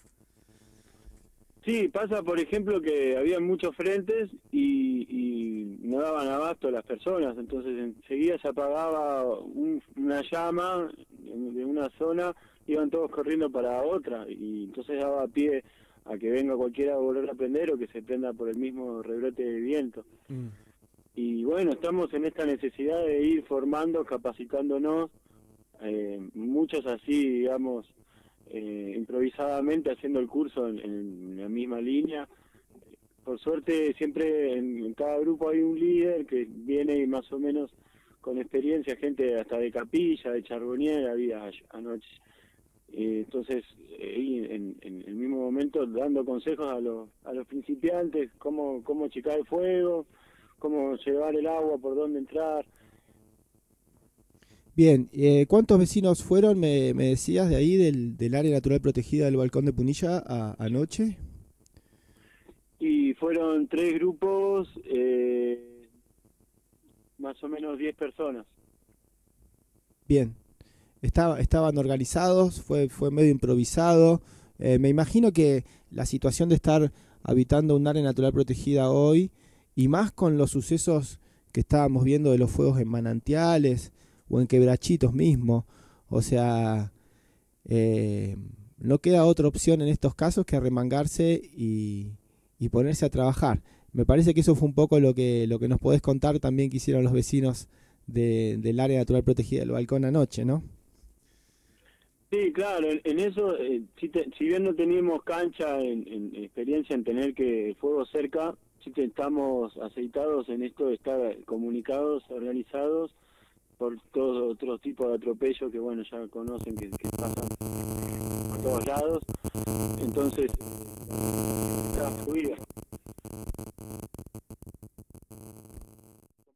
Sí, pasa por ejemplo que había muchos frentes y, y no daban abasto a las personas, entonces enseguida se apagaba un, una llama de una zona, iban todos corriendo para otra, y entonces daba pie a que venga cualquiera a volver a prender o que se prenda por el mismo rebrote de viento. Mm. Y bueno, estamos en esta necesidad de ir formando, capacitándonos, eh, muchos así, digamos, Eh, improvisadamente haciendo el curso en, en la misma línea. Por suerte siempre en, en cada grupo hay un líder que viene más o menos con experiencia, gente hasta de Capilla, de Charbonnier había anoche. Eh, entonces eh, en, en el mismo momento dando consejos a los, a los principiantes, cómo, cómo checar el fuego, cómo llevar el agua, por dónde entrar. Bien, eh, ¿cuántos vecinos fueron, me, me decías, de ahí, del, del área natural protegida del Balcón de Punilla a, anoche? Y fueron tres grupos, eh, más o menos diez personas. Bien, Estaba, estaban organizados, fue, fue medio improvisado. Eh, me imagino que la situación de estar habitando un área natural protegida hoy, y más con los sucesos que estábamos viendo de los fuegos en manantiales, o en quebrachitos mismo, o sea, eh, no queda otra opción en estos casos que arremangarse y, y ponerse a trabajar. Me parece que eso fue un poco lo que lo que nos podés contar también que hicieron los vecinos de, del área natural protegida del Balcón anoche, ¿no? Sí, claro, en, en eso, eh, si, te, si bien no teníamos cancha en, en experiencia en tener que fuego cerca, sí que estamos aceitados en esto de estar comunicados, organizados, por todo otro tipo de atropellos que bueno ya conocen que, que pasan por todos lados. Entonces